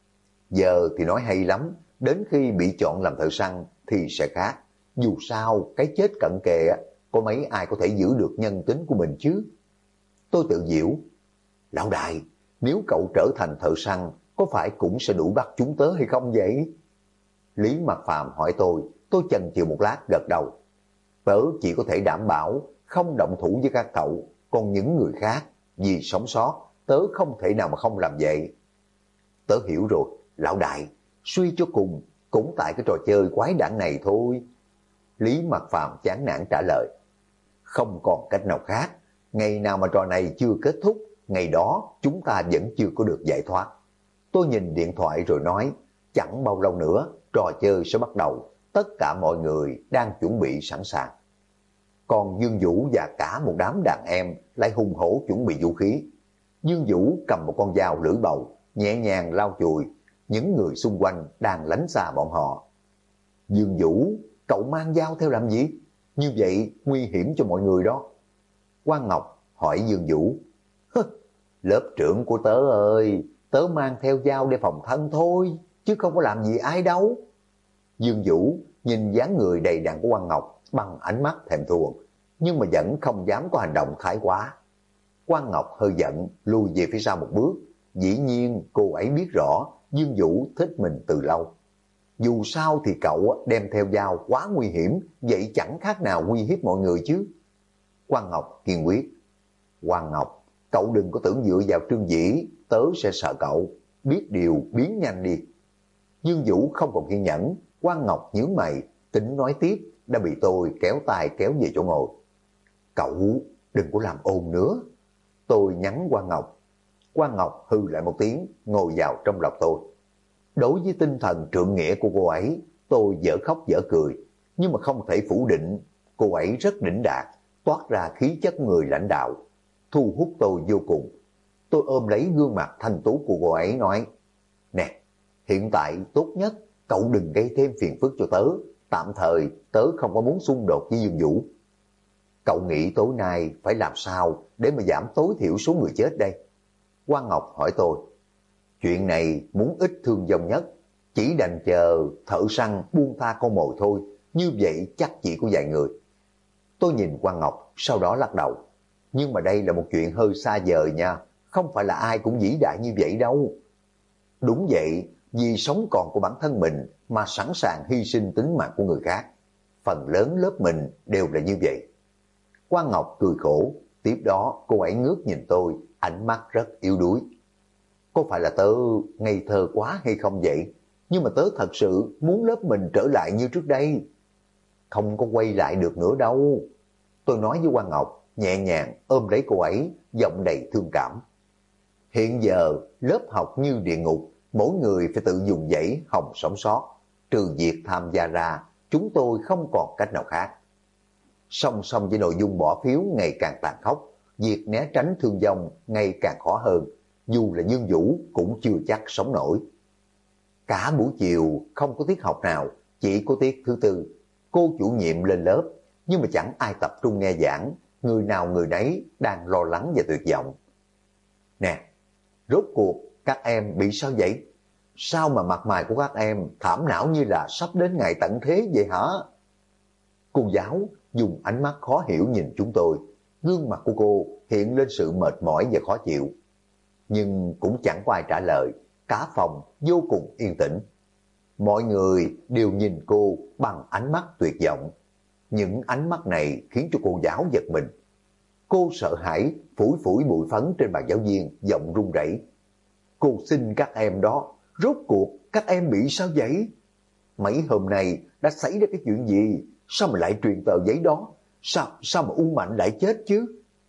Giờ thì nói hay lắm, đến khi bị chọn làm thợ săn thì sẽ khác. Dù sao, cái chết cận kề, có mấy ai có thể giữ được nhân tính của mình chứ? Tôi tự giễu. Lão đại, nếu cậu trở thành thợ săn, có phải cũng sẽ đuổi bắt chúng tớ hay không vậy? Lý Mặc Phàm hỏi tôi chần chừ một lát gật đầu. Tớ chỉ có thể đảm bảo không động thủ với các cậu, còn những người khác, vì sống sót, tớ không thể nào mà không làm vậy. Tớ hiểu rồi, lão đại, suy cho cùng, cũng tại cái trò chơi quái đản này thôi. Lý Mặc Phàm chán nản trả lời. Không còn cách nào khác, ngày nào mà trò này chưa kết thúc, ngày đó chúng ta vẫn chưa có được giải thoát. Tôi nhìn điện thoại rồi nói, chẳng bao lâu nữa, trò chơi sẽ bắt đầu, tất cả mọi người đang chuẩn bị sẵn sàng. Còn Dương Vũ và cả một đám đàn em lại hùng hổ chuẩn bị vũ khí. Dương Vũ cầm một con dao lưỡi bầu, nhẹ nhàng lau chùi, những người xung quanh đang lánh xa bọn họ. Dương Vũ, cậu mang dao theo làm gì? Như vậy nguy hiểm cho mọi người đó. Quang Ngọc hỏi Dương Vũ. Lớp trưởng của tớ ơi, tớ mang theo dao để phòng thân thôi, chứ không có làm gì ai đâu. Dương Vũ nhìn dáng người đầy đặn của Quang Ngọc bằng ánh mắt thèm thuồng, nhưng mà vẫn không dám có hành động thái quá. Quang Ngọc hơi giận, lùi về phía sau một bước. Dĩ nhiên cô ấy biết rõ Dương Vũ thích mình từ lâu. Dù sao thì cậu đem theo dao quá nguy hiểm, vậy chẳng khác nào uy hiếp mọi người chứ. Quang Ngọc kiên quyết. Quang Ngọc, cậu đừng có tưởng dựa vào Trương Dĩ, tớ sẽ sợ cậu, biết điều biến nhanh đi. Dương Vũ không còn kiên nhẫn, Quang Ngọc nhướng mày, tính nói tiếp, đã bị tôi kéo tay kéo về chỗ ngồi. Cậu đừng có làm ồn nữa. Tôi nhắn Quang Ngọc. Quang Ngọc hư lại một tiếng, ngồi vào trong lòng tôi. Đối với tinh thần trượng nghĩa của cô ấy, tôi dở khóc dở cười, nhưng mà không thể phủ định, cô ấy rất đỉnh đạt, toát ra khí chất người lãnh đạo, thu hút tôi vô cùng. Tôi ôm lấy gương mặt thanh tú của cô ấy nói, nè, hiện tại tốt nhất cậu đừng gây thêm phiền phức cho tớ, tạm thời tớ không có muốn xung đột với Dương Vũ. Cậu nghĩ tối nay phải làm sao để mà giảm tối thiểu số người chết đây? Quang Ngọc hỏi tôi. Chuyện này muốn ít thương vong nhất, chỉ đành chờ thợ săn buông tha con mồi thôi, như vậy chắc chỉ có vài người. Tôi nhìn Quang Ngọc, sau đó lắc đầu. Nhưng mà đây là một chuyện hơi xa vời nha, không phải là ai cũng vĩ đại như vậy đâu. Đúng vậy, vì sống còn của bản thân mình mà sẵn sàng hy sinh tính mạng của người khác. Phần lớn lớp mình đều là như vậy. Quang Ngọc cười khổ, tiếp đó cô ấy ngước nhìn tôi, ánh mắt rất yếu đuối. Có phải là tớ ngây thơ quá hay không vậy? Nhưng mà tớ thật sự muốn lớp mình trở lại như trước đây. Không có quay lại được nữa đâu. Tôi nói với Quang Ngọc, nhẹ nhàng ôm lấy cô ấy, giọng đầy thương cảm. Hiện giờ lớp học như địa ngục, mỗi người phải tự dùng dãy hòng sống sót. Trừ việc tham gia ra, chúng tôi không còn cách nào khác. Song song với nội dung bỏ phiếu ngày càng tàn khốc, việc né tránh thương vong ngày càng khó hơn, dù là Dương Vũ cũng chưa chắc sống nổi. Cả buổi chiều không có tiết học nào, chỉ có tiết thứ tư. Cô chủ nhiệm lên lớp, nhưng mà chẳng ai tập trung nghe giảng, người nào người nấy đang lo lắng và tuyệt vọng. Nè, rốt cuộc các em bị sao vậy? Sao mà mặt mày của các em thảm não như là sắp đến ngày tận thế vậy hả? Cô giáo dùng ánh mắt khó hiểu nhìn chúng tôi, gương mặt của cô hiện lên sự mệt mỏi và khó chịu. Nhưng cũng chẳng có ai trả lời, cả phòng vô cùng yên tĩnh. Mọi người đều nhìn cô bằng ánh mắt tuyệt vọng. Những ánh mắt này khiến cho cô giáo giật mình. Cô sợ hãi phủi phủi bụi phấn trên bàn giáo viên, giọng run rẩy. Cô xin các em đó, rốt cuộc các em bị sao vậy? Mấy hôm nay đã xảy ra cái chuyện gì? Sao mà lại truyền tờ giấy đó? Sao mà Uông Mạnh lại chết chứ?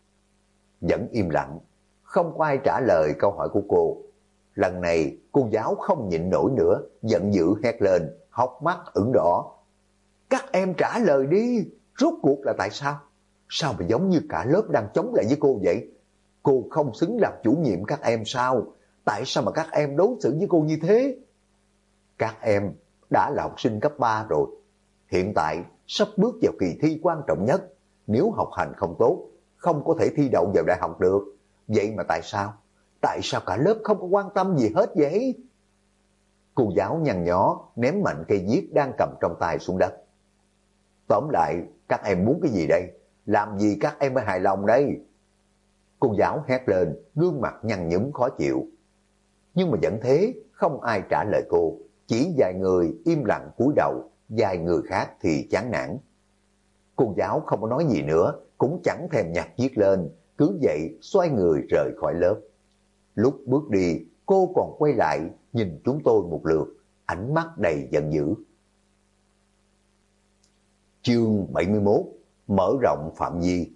Vẫn im lặng, không có ai trả lời câu hỏi của cô. Lần này cô giáo không nhịn nổi nữa, giận dữ hét lên, hốc mắt ửng đỏ. Các em trả lời đi, rốt cuộc là tại sao? Sao mà giống như cả lớp đang chống lại với cô vậy? Cô không xứng làm chủ nhiệm các em sao? Tại sao mà các em đối xử với cô như thế? Các em đã là học sinh cấp 3 rồi. Hiện tại sắp bước vào kỳ thi quan trọng nhất. Nếu học hành không tốt, không có thể thi đậu vào đại học được. Vậy mà tại sao? Tại sao cả lớp không có quan tâm gì hết vậy? Cô giáo nhăn nhó ném mạnh cây viết đang cầm trong tay xuống đất. Tóm lại, các em muốn cái gì đây? Làm gì các em mới hài lòng đây? Cô giáo hét lên, gương mặt nhăn nhúm khó chịu. Nhưng mà vẫn thế, không ai trả lời cô. Chỉ vài người im lặng cúi đầu, vài người khác thì chán nản. Cô giáo không có nói gì nữa, cũng chẳng thèm nhặt viết lên, cứ vậy xoay người rời khỏi lớp. Lúc bước đi, cô còn quay lại nhìn chúng tôi một lượt, ánh mắt đầy giận dữ. Chương 71: Mở rộng phạm vi.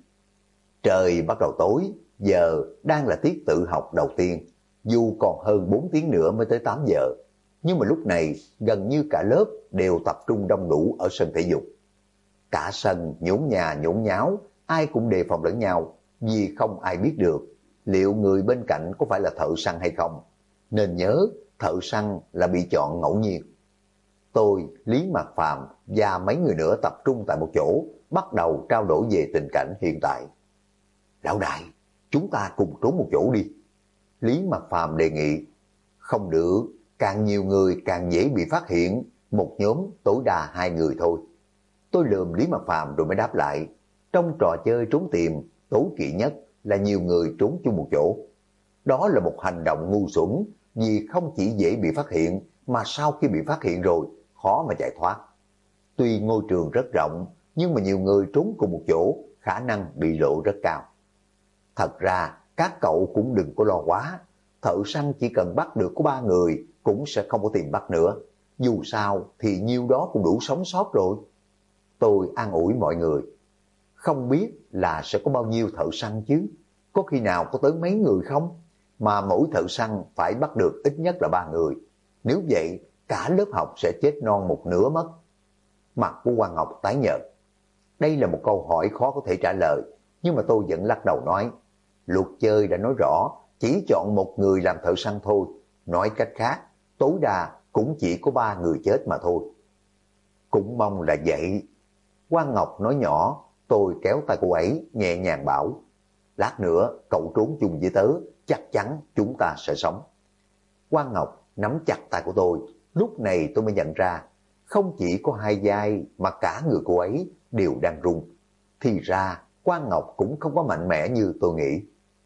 Trời bắt đầu tối, giờ đang là tiết tự học đầu tiên. Dù còn hơn 4 tiếng nữa mới tới 8 giờ, nhưng mà lúc này gần như cả lớp đều tập trung đông đủ ở sân thể dục. Cả sân nhốn nhà nhốn nháo, ai cũng đề phòng lẫn nhau, vì không ai biết được liệu người bên cạnh có phải là thợ săn hay không. Nên nhớ, thợ săn là bị chọn ngẫu nhiên. Tôi, Lý Mạc Phàm và mấy người nữa tập trung tại một chỗ, bắt đầu trao đổi về tình cảnh hiện tại. Lão đại, chúng ta cùng trốn một chỗ đi. Lý Mạc Phàm đề nghị. Không được, càng nhiều người càng dễ bị phát hiện, một nhóm tối đa 2 người thôi. Tôi lườm Lý Mạc Phàm rồi mới đáp lại. Trong trò chơi trốn tìm, tối kỵ nhất là nhiều người trốn chung một chỗ. Đó là một hành động ngu xuẩn, vì không chỉ dễ bị phát hiện, mà sau khi bị phát hiện rồi, khó mà chạy thoát. Tuy ngôi trường rất rộng, nhưng mà nhiều người trốn cùng một chỗ, khả năng bị lộ rất cao. Thật ra, các cậu cũng đừng có lo quá. Thợ săn chỉ cần bắt được có 3 người, cũng sẽ không có tìm bắt nữa. Dù sao thì nhiêu đó cũng đủ sống sót rồi. Tôi an ủi mọi người. Không biết là sẽ có bao nhiêu thợ săn chứ? Có khi nào có tới mấy người không? Mà mỗi thợ săn phải bắt được ít nhất là 3 người. Nếu vậy, cả lớp học sẽ chết non một nửa mất. Mặt của Quang Ngọc tái nhợt. Đây là một câu hỏi khó có thể trả lời, nhưng mà tôi vẫn lắc đầu nói. Luật chơi đã nói rõ, chỉ chọn một người làm thợ săn thôi. Nói cách khác, tối đa cũng chỉ có 3 người chết mà thôi. Cũng mong là vậy. Quang Ngọc nói nhỏ, tôi kéo tay cô ấy, nhẹ nhàng bảo. Lát nữa cậu trốn chung với tớ, chắc chắn chúng ta sẽ sống. Quang Ngọc nắm chặt tay của tôi, lúc này tôi mới nhận ra, không chỉ có hai vai mà cả người cô ấy đều đang run. Thì ra Quang Ngọc cũng không có mạnh mẽ như tôi nghĩ.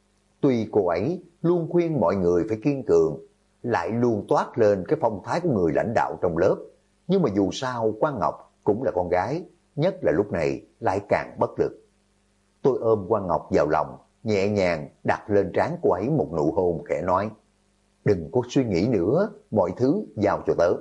Tuy cô ấy luôn khuyên mọi người phải kiên cường, lại luôn toát lên cái phong thái của người lãnh đạo trong lớp, nhưng mà dù sao Quang Ngọc cũng là con gái, nhất là lúc này lại càng bất lực. Tôi ôm Quang Ngọc vào lòng, nhẹ nhàng đặt lên trán cô ấy một nụ hôn khẽ nói, đừng có suy nghĩ nữa, mọi thứ giao cho tớ.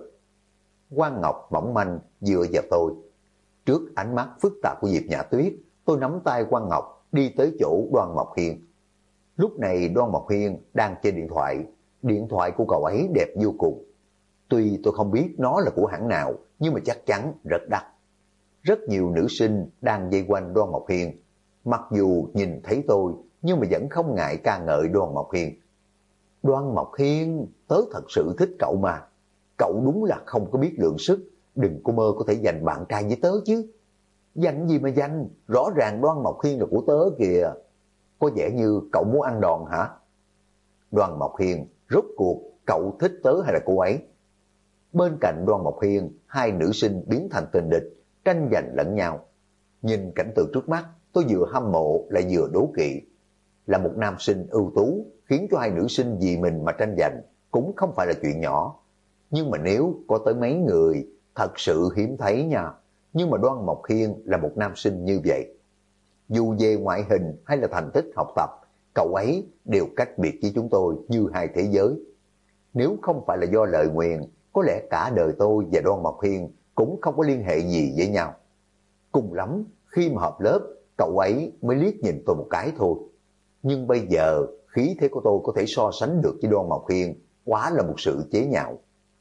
Quang Ngọc mỏng manh dựa vào tôi. Trước ánh mắt phức tạp của Diệp Nhã Tuyết, tôi nắm tay Quang Ngọc đi tới chỗ Đoan Mộc Hiên. Lúc này Đoan Mộc Hiên đang chơi điện thoại của cậu ấy đẹp vô cùng. Tuy tôi không biết nó là của hãng nào, nhưng mà chắc chắn rất đắt. rất nhiều nữ sinh đang vây quanh Đoan Mộc Hiên. Mặc dù nhìn thấy tôi, nhưng mà vẫn không ngại ca ngợi Đoan Mộc Hiên. Đoan Mộc Hiên, tớ thật sự thích cậu mà. Cậu đúng là không có biết lượng sức, đừng có mơ có thể giành bạn trai với tớ chứ. Giành gì mà giành, rõ ràng Đoan Mộc Hiên là của tớ kìa. Có vẻ như cậu muốn ăn đòn hả? Đoan Mộc Hiên, rốt cuộc cậu thích tớ hay là cô ấy? Bên cạnh Đoan Mộc Hiên, hai nữ sinh biến thành tình địch, tranh giành lẫn nhau. Nhìn cảnh tượng trước mắt, tôi vừa hâm mộ lại vừa đố kỵ. Là một nam sinh ưu tú, khiến cho hai nữ sinh vì mình mà tranh giành, cũng không phải là chuyện nhỏ. Nhưng mà nếu có tới mấy người, thật sự hiếm thấy nha. Nhưng mà Đoan Mộc Hiên là một nam sinh như vậy. Dù về ngoại hình hay là thành tích học tập, cậu ấy đều cách biệt với chúng tôi như hai thế giới. Nếu không phải là do lời nguyền, có lẽ cả đời tôi và Đoan Mộc Hiên cũng không có liên hệ gì với nhau. Cùng lắm, khi mà họp lớp, cậu ấy mới liếc nhìn tôi một cái thôi. Nhưng bây giờ, khí thế của tôi có thể so sánh được với Đoan Mộc Hiên, quá là một sự chế nhạo.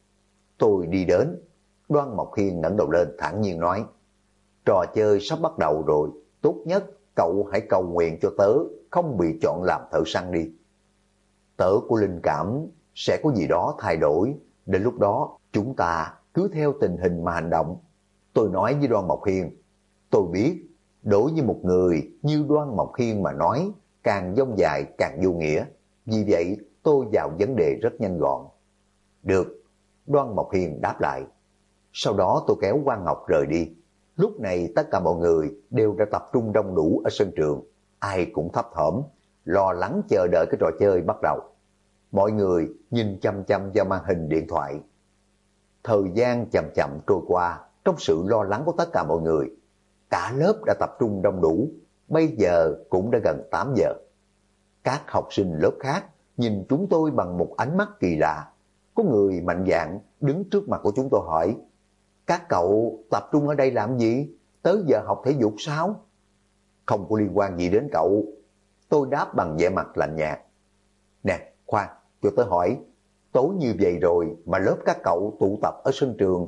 Tôi đi đến, Đoan Mộc Hiên ngẩng đầu lên thản nhiên nói, trò chơi sắp bắt đầu rồi, tốt nhất cậu hãy cầu nguyện cho tớ không bị chọn làm thợ săn đi. Tớ của linh cảm sẽ có gì đó thay đổi, đến lúc đó chúng ta cứ theo tình hình mà hành động. Tôi nói với Đoan Mộc Hiên, tôi biết, đối với một người như Đoan Mộc Hiên mà nói, càng dông dài càng vô nghĩa. Vì vậy tôi vào vấn đề rất nhanh gọn. Được, Đoan Mộc Hiên đáp lại. Sau đó tôi kéo Quang Ngọc rời đi. Lúc này tất cả mọi người đều đã tập trung đông đủ ở sân trường. Ai cũng thấp thỏm, lo lắng chờ đợi cái trò chơi bắt đầu. Mọi người nhìn chăm chăm vào màn hình điện thoại. Thời gian chậm chậm trôi qua trong sự lo lắng của tất cả mọi người. Cả lớp đã tập trung đông đủ, bây giờ cũng đã gần 8 giờ. Các học sinh lớp khác nhìn chúng tôi bằng một ánh mắt kỳ lạ. Có người mạnh dạn đứng trước mặt của chúng tôi hỏi, các cậu tập trung ở đây làm gì? Tới giờ học thể dục sao? Không có liên quan gì đến cậu. Tôi đáp bằng vẻ mặt lạnh nhạt. Nè, khoan, cho tôi hỏi, tối như vậy rồi mà lớp các cậu tụ tập ở sân trường,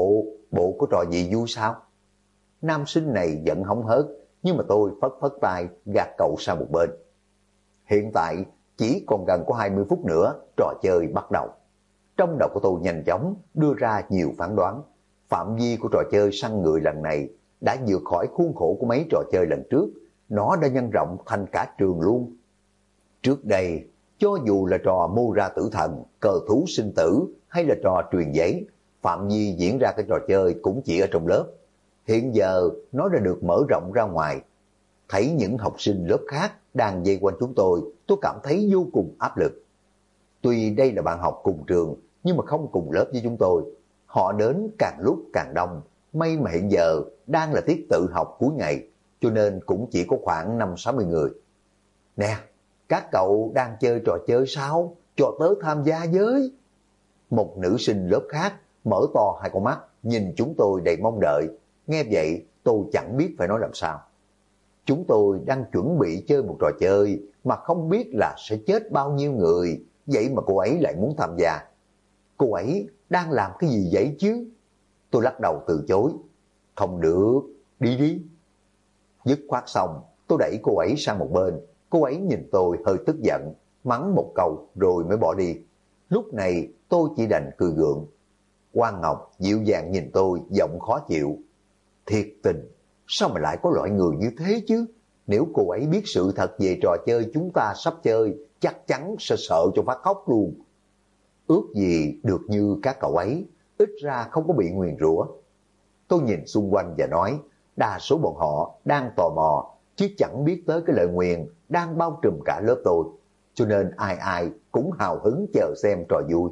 bộ có trò gì vui sao? Nam sinh này giận hóng hớt, nhưng mà tôi phất phất tay gạt cậu sang một bên. Hiện tại chỉ còn gần có 20 phút nữa trò chơi bắt đầu. Trong đầu của tôi nhanh chóng đưa ra nhiều phán đoán. Phạm vi của trò chơi săn người lần này đã vượt khỏi khuôn khổ của mấy trò chơi lần trước. Nó đã nhân rộng thành cả trường luôn. Trước đây, cho dù là trò mô ra tử thần, cờ thú sinh tử hay là trò truyền giấy, phạm vi diễn ra cái trò chơi cũng chỉ ở trong lớp. Hiện giờ nó đã được mở rộng ra ngoài. Thấy những học sinh lớp khác đang vây quanh chúng tôi cảm thấy vô cùng áp lực. Tuy đây là bạn học cùng trường, nhưng mà không cùng lớp với chúng tôi. Họ đến càng lúc càng đông, may mà hiện giờ đang là tiết tự học cuối ngày, cho nên cũng chỉ có khoảng 50-60 người. Nè, các cậu đang chơi trò chơi sao? Cho tớ tham gia với. Một nữ sinh lớp khác mở to hai con mắt, nhìn chúng tôi đầy mong đợi. Nghe vậy, tôi chẳng biết phải nói làm sao. Chúng tôi đang chuẩn bị chơi một trò chơi mà không biết là sẽ chết bao nhiêu người, vậy mà cô ấy lại muốn tham gia. Cô ấy đang làm cái gì vậy chứ? Tôi lắc đầu từ chối. Không được, đi đi. Dứt khoát xong, tôi đẩy cô ấy sang một bên. Cô ấy nhìn tôi hơi tức giận, mắng một câu rồi mới bỏ đi. Lúc này tôi chỉ đành cười gượng. Quang Ngọc dịu dàng nhìn tôi, giọng khó chịu. Thiệt tình, sao mà lại có loại người như thế chứ? Nếu cô ấy biết sự thật về trò chơi chúng ta sắp chơi, chắc chắn sẽ sợ cho phát khóc luôn. Ước gì được như các cậu ấy, ít ra không có bị nguyền rủa. Tôi nhìn xung quanh và nói, đa số bọn họ đang tò mò, chứ chẳng biết tới cái lời nguyền đang bao trùm cả lớp tôi. Cho nên ai ai cũng hào hứng chờ xem trò vui.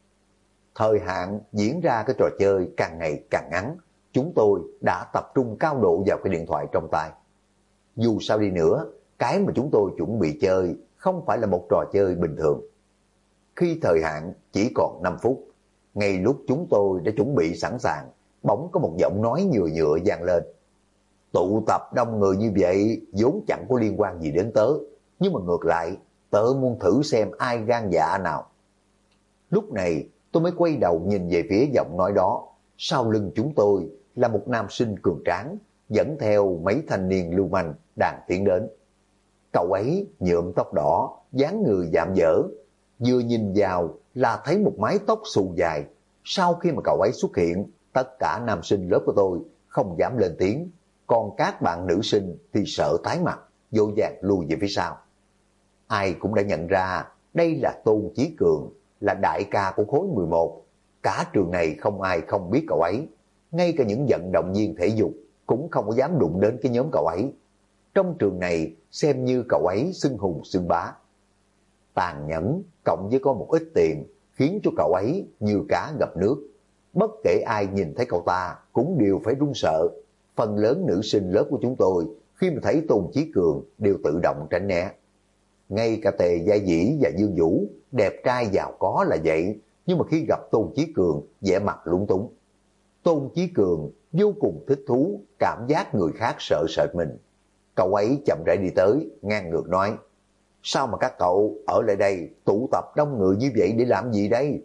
Thời hạn diễn ra cái trò chơi càng ngày càng ngắn, chúng tôi đã tập trung cao độ vào cái điện thoại trong tay. Dù sao đi nữa, cái mà chúng tôi chuẩn bị chơi không phải là một trò chơi bình thường. Khi thời hạn chỉ còn 5 phút, ngay lúc chúng tôi đã chuẩn bị sẵn sàng, bỗng có một giọng nói nhựa nhựa vang lên. Tụ tập đông người như vậy vốn chẳng có liên quan gì đến tớ, nhưng mà ngược lại, tớ muốn thử xem ai gan dạ nào. Lúc này tôi mới quay đầu nhìn về phía giọng nói đó. Sau lưng chúng tôi là một nam sinh cường tráng, dẫn theo mấy thanh niên lưu manh đang tiến đến. Cậu ấy nhuộm tóc đỏ, dáng người dạm dở, vừa nhìn vào là thấy một mái tóc xù dài. Sau khi mà cậu ấy xuất hiện, tất cả nam sinh lớp của tôi không dám lên tiếng, còn các bạn nữ sinh thì sợ tái mặt, vội vàng lùi về phía sau. Ai cũng đã nhận ra đây là Tôn Chí Cường, là đại ca của khối 11. Cả trường này không ai không biết cậu ấy, ngay cả những vận động viên thể dục cũng không có dám đụng đến cái nhóm cậu ấy. Trong trường này xem như cậu ấy xưng hùng xưng bá. Tàn nhẫn cộng với có một ít tiền khiến cho cậu ấy như cá gặp nước. Bất kể ai nhìn thấy cậu ta cũng đều phải run sợ. Phần lớn nữ sinh lớp của chúng tôi khi mà thấy Tôn Chí Cường đều tự động tránh né. Ngay cả Tề Gia Dĩ và Dương Vũ, đẹp trai giàu có là vậy, nhưng mà khi gặp Tôn Chí Cường vẻ mặt lúng túng. Tôn Chí Cường vô cùng thích thú, cảm giác người khác sợ sệt mình. Cậu ấy chậm rãi đi tới, ngang ngược nói: sao mà các cậu ở lại đây tụ tập đông người như vậy để làm gì đây?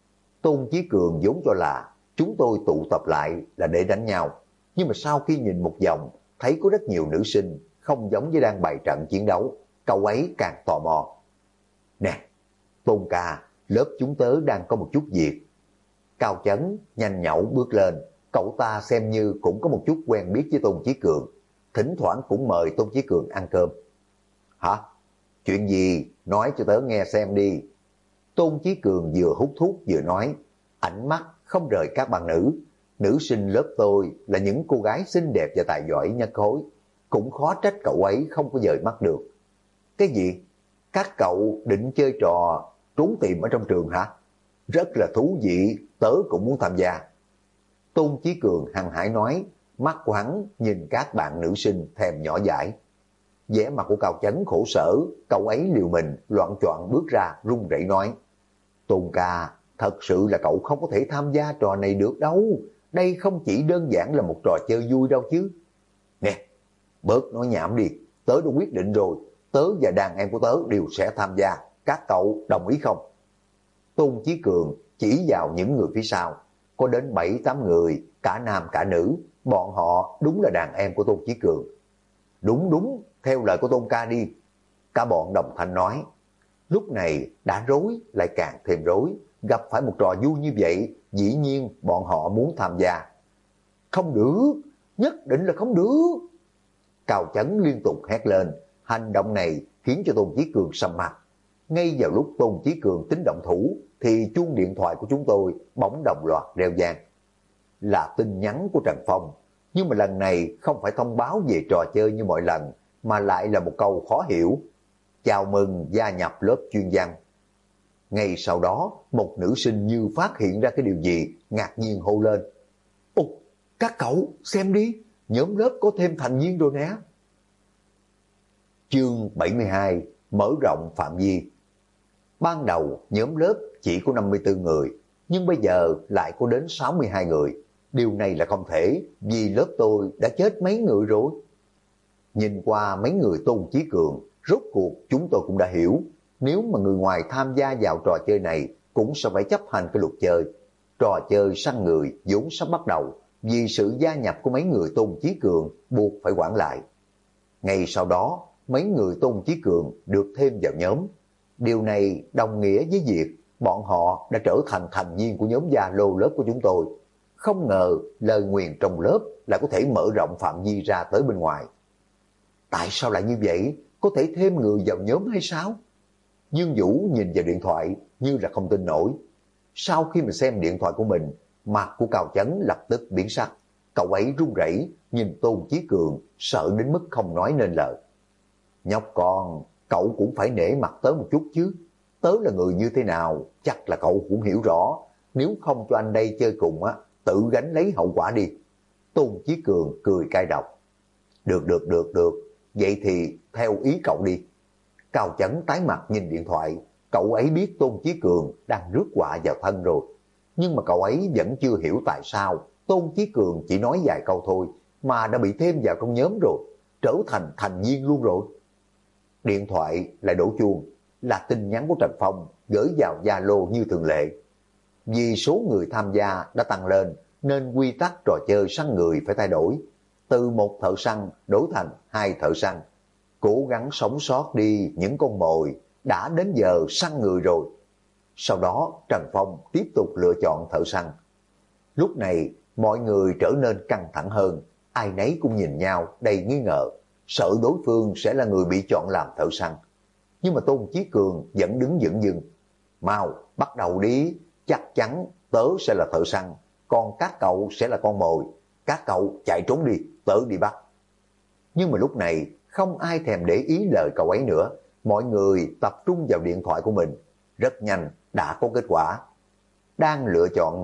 Tôn Chí Cường vốn cho là chúng tôi tụ tập lại là để đánh nhau, nhưng mà sau khi nhìn một vòng thấy có rất nhiều nữ sinh không giống như đang bày trận chiến đấu, cậu ấy càng tò mò. Nè, Tôn ca, lớp chúng tớ đang có một chút việc. Cao Chấn nhanh nhẩu bước lên, cậu ta xem như cũng có một chút quen biết với Tôn Chí Cường, thỉnh thoảng cũng mời Tôn Chí Cường ăn cơm. Hả? Chuyện gì? Nói cho tớ nghe xem đi. Tôn Chí Cường vừa hút thuốc vừa nói, ánh mắt không rời các bạn nữ. Nữ sinh lớp tôi là những cô gái xinh đẹp và tài giỏi nhất khối, cũng khó trách cậu ấy không có dời mắt được. Cái gì? Các cậu định chơi trò trốn tìm ở trong trường hả? Rất là thú vị, tớ cũng muốn tham gia. Tôn Chí Cường hăng hái nói, mắt của hắn nhìn các bạn nữ sinh thèm nhỏ dãi. Vẻ mặt của Cao Chấn khổ sở, cậu ấy liều mình loạn choạng bước ra run rẩy nói: Tôn ca, thật sự là cậu không có thể tham gia trò này được đâu. Đây không chỉ đơn giản là một trò chơi vui đâu chứ. Nè, bớt nói nhảm đi, tớ đã quyết định rồi, tớ và đàn em của tớ đều sẽ tham gia, các cậu đồng ý không? Tôn Chí Cường chỉ vào những người phía sau, có đến 7-8 người, cả nam cả nữ, bọn họ đúng là đàn em của Tôn Chí Cường. Đúng đúng, theo lời của Tôn ca đi. Cả bọn đồng thanh nói. Lúc này đã rối lại càng thêm rối, gặp phải một trò vui như vậy, dĩ nhiên bọn họ muốn tham gia. Không được, nhất định là không được. Cao Chấn liên tục hét lên, hành động này khiến cho Tôn Chí Cường sầm mặt. Ngay vào lúc Tôn Chí Cường tính động thủ, thì chuông điện thoại của chúng tôi bỗng đồng loạt reo vang. Là tin nhắn của Trần Phong, nhưng mà lần này không phải thông báo về trò chơi như mọi lần, mà lại là một câu khó hiểu. Chào mừng gia nhập lớp chuyên văn. Ngay sau đó, một nữ sinh như phát hiện ra cái điều gì, ngạc nhiên hô lên. Ồ, các cậu, xem đi, nhóm lớp có thêm thành viên rồi nè. Chương 72, mở rộng phạm vi. Ban đầu, nhóm lớp chỉ có 54 người, nhưng bây giờ lại có đến 62 người. Điều này là không thể, vì lớp tôi đã chết mấy người rồi. Nhìn qua mấy người Tôn Chí Cường, rốt cuộc chúng tôi cũng đã hiểu, nếu mà người ngoài tham gia vào trò chơi này cũng sẽ phải chấp hành cái luật chơi. Trò chơi săn người vốn sắp bắt đầu, vì sự gia nhập của mấy người Tôn Chí Cường buộc phải quản lại. Ngay sau đó, mấy người Tôn Chí Cường được thêm vào nhóm. Điều này đồng nghĩa với việc bọn họ đã trở thành thành viên của nhóm Zalo lớp của chúng tôi. Không ngờ lời nguyền trong lớp lại có thể mở rộng phạm vi ra tới bên ngoài. Tại sao lại như vậy? Có thể thêm người vào nhóm hay sao? Dương Vũ nhìn vào điện thoại như là không tin nổi. Sau khi mà xem điện thoại của mình, mặt của Cao Chấn lập tức biến sắc. Cậu ấy run rẩy nhìn Tôn Chí Cường, sợ đến mức không nói nên lời. Nhóc con, cậu cũng phải nể mặt tớ một chút chứ. Tớ là người như thế nào, chắc là cậu cũng hiểu rõ. Nếu không cho anh đây chơi cùng á, tự gánh lấy hậu quả đi. Tôn Chí Cường cười cay độc. Được. Vậy thì theo ý cậu đi. Cao Chấn tái mặt nhìn điện thoại. Cậu ấy biết Tôn Chí Cường đang rước họa vào thân rồi. Nhưng mà cậu ấy vẫn chưa hiểu tại sao Tôn Chí Cường chỉ nói vài câu thôi mà đã bị thêm vào trong nhóm rồi, trở thành thành viên luôn rồi. Điện thoại lại đổ chuông, là tin nhắn của Trần Phong gửi vào Zalo như thường lệ. Vì số người tham gia đã tăng lên nên quy tắc trò chơi săn người phải thay đổi. Từ một thợ săn đổi thành hai thợ săn. Cố gắng sống sót đi những con mồi, đã đến giờ săn người rồi. Sau đó Trần Phong tiếp tục lựa chọn thợ săn. Lúc này mọi người trở nên căng thẳng hơn, ai nấy cũng nhìn nhau đầy nghi ngờ, sợ đối phương sẽ là người bị chọn làm thợ săn. Nhưng mà Tôn Chí Cường vẫn đứng dửng dưng. Mau, bắt đầu đi, chắc chắn tớ sẽ là thợ săn, còn các cậu sẽ là con mồi. Các cậu chạy trốn đi, tớ đi bắt. Nhưng mà lúc này không ai thèm để ý lời cậu ấy nữa, mọi người tập trung vào điện thoại của mình. Rất nhanh đã có kết quả. Đang lựa chọn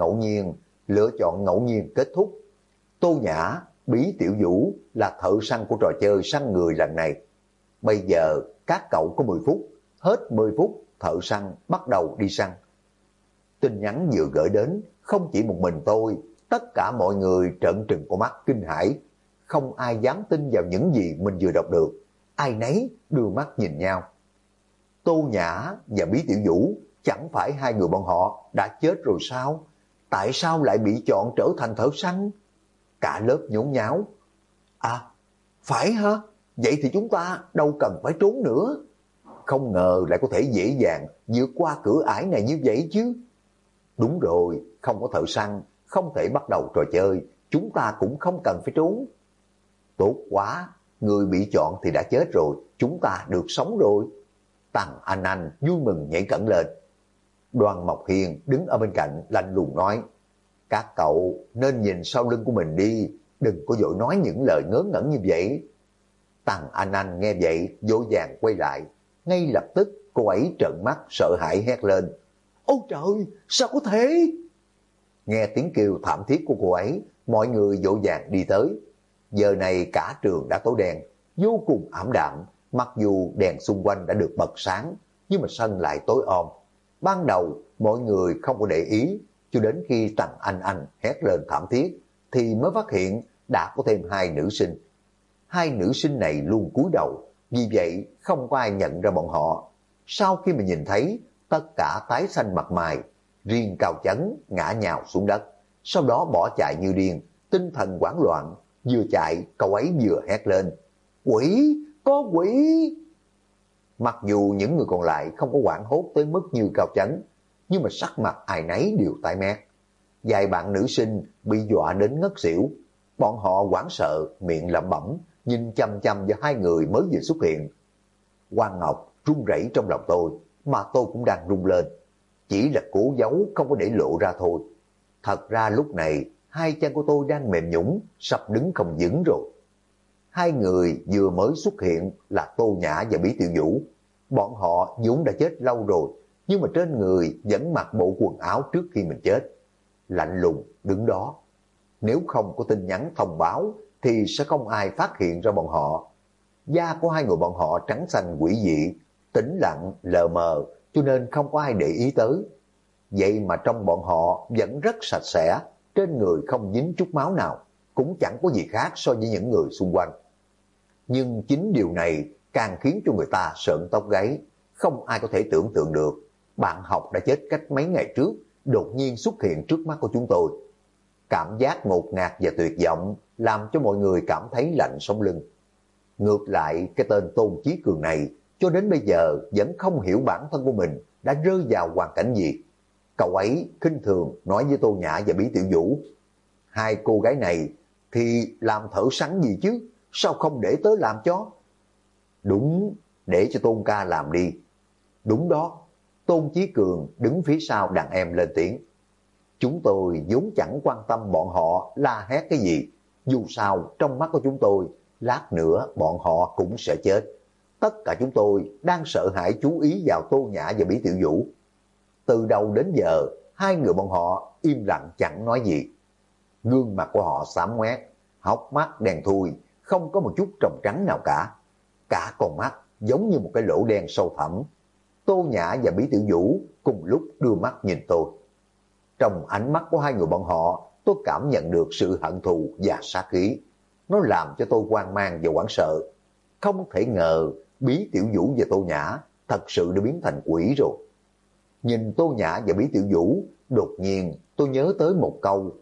ngẫu nhiên kết thúc. Tô Nhã, Bí Tiểu Vũ là thợ săn của trò chơi săn người lần này. Bây giờ các cậu có 10 phút, hết 10 phút thợ săn bắt đầu đi săn. Tin nhắn vừa gửi đến, không chỉ một mình tôi, tất cả mọi người trợn trừng con mắt kinh hãi. Không ai dám tin vào những gì mình vừa đọc được, ai nấy đưa mắt nhìn nhau. Tô Nhã và Bí Tiểu Vũ, chẳng phải hai người bọn họ đã chết rồi sao? Tại sao lại bị chọn trở thành thợ săn? Cả lớp nhốn nháo. À, phải hả? Vậy thì chúng ta đâu cần phải trốn nữa. Không ngờ lại có thể dễ dàng vượt qua cửa ải này như vậy chứ. Đúng rồi, không có thợ săn, không thể bắt đầu trò chơi, chúng ta cũng không cần phải trốn. Tốt quá, người bị chọn thì đã chết rồi, chúng ta được sống rồi. Tằng Anh vui mừng nhảy cẫng lên. Đoàn Mộc Hiền đứng ở bên cạnh lạnh lùng nói, các cậu nên nhìn sau lưng của mình đi, đừng có vội nói những lời ngớ ngẩn như vậy. Tằng Anh nghe vậy vội vàng quay lại, ngay lập tức cô ấy trợn mắt sợ hãi hét lên, ôi trời, sao có thể? Nghe tiếng kêu thảm thiết của cô ấy, mọi người vội vàng đi tới. Giờ này cả trường đã tối đen, vô cùng ảm đạm, mặc dù đèn xung quanh đã được bật sáng, nhưng mà sân lại tối om. Ban đầu mọi người không có để ý, cho đến khi Tằng Anh hét lên thảm thiết, thì mới phát hiện đã có thêm hai nữ sinh. Hai nữ sinh này luôn cúi đầu, vì vậy không có ai nhận ra bọn họ. Sau khi mà nhìn thấy, tất cả tái xanh mặt mày, riêng Cao Chấn ngã nhào xuống đất, sau đó bỏ chạy như điên, tinh thần hoảng loạn, vừa chạy cậu ấy vừa hét lên, quỷ, có quỷ. Mặc dù những người còn lại không có hoảng hốt tới mức như Cao Chấn, nhưng mà sắc mặt ai nấy đều tái mét. Vài bạn nữ sinh bị dọa đến ngất xỉu, bọn họ hoảng sợ, miệng lẩm bẩm, nhìn chăm chăm vào hai người mới vừa xuất hiện. Quang Ngọc run rẩy trong lòng tôi, mà tôi cũng đang run lên, chỉ là cố giấu không có để lộ ra thôi. Thật ra lúc này hai chân của tôi đang mềm nhũn, sắp đứng không vững rồi. Hai người vừa mới xuất hiện là Tô Nhã và Bí Tiểu Vũ. Bọn họ vốn đã chết lâu rồi, nhưng mà trên người vẫn mặc bộ quần áo trước khi mình chết. Lạnh lùng đứng đó. Nếu không có tin nhắn thông báo thì sẽ không ai phát hiện ra bọn họ. Da của hai người bọn họ trắng xanh quỷ dị, tĩnh lặng, lờ mờ, cho nên không có ai để ý tới. Vậy mà trong bọn họ vẫn rất sạch sẽ, trên người không dính chút máu nào, cũng chẳng có gì khác so với những người xung quanh. Nhưng chính điều này càng khiến cho người ta sợn tóc gáy. Không ai có thể tưởng tượng được, bạn học đã chết cách mấy ngày trước, đột nhiên xuất hiện trước mắt của chúng tôi. Cảm giác ngột ngạt và tuyệt vọng làm cho mọi người cảm thấy lạnh sống lưng. Ngược lại, cái tên Tôn Chí Cường này cho đến bây giờ vẫn không hiểu bản thân của mình đã rơi vào hoàn cảnh gì. Cậu ấy khinh thường nói với Tô Nhã và Bí Tiểu Vũ, hai cô gái này thì làm thợ săn gì chứ, sao không để tớ làm cho? Đúng, để cho Tôn ca làm đi. Đúng đó, Tôn Chí Cường đứng phía sau đàn em lên tiếng. Chúng tôi vốn chẳng quan tâm bọn họ la hét cái gì, dù sao trong mắt của chúng tôi, lát nữa bọn họ cũng sẽ chết. Tất cả chúng tôi đang sợ hãi chú ý vào Tô Nhã và Bí Tiểu Vũ. Từ đầu đến giờ, hai người bọn họ im lặng chẳng nói gì. Gương mặt của họ xám ngoét, hốc mắt đen thui, không có một chút tròng trắng nào cả. Cả con mắt giống như một cái lỗ đen sâu thẳm. Tô Nhã và Bí Tiểu Vũ cùng lúc đưa mắt nhìn tôi. Trong ánh mắt của hai người bọn họ, tôi cảm nhận được sự hận thù và sát khí. Nó làm cho tôi hoang mang và hoảng sợ. Không thể ngờ Bí Tiểu Vũ và Tô Nhã thật sự đã biến thành quỷ rồi. Nhìn Tô Nhã và Bí Tiểu Vũ, đột nhiên tôi nhớ tới một câu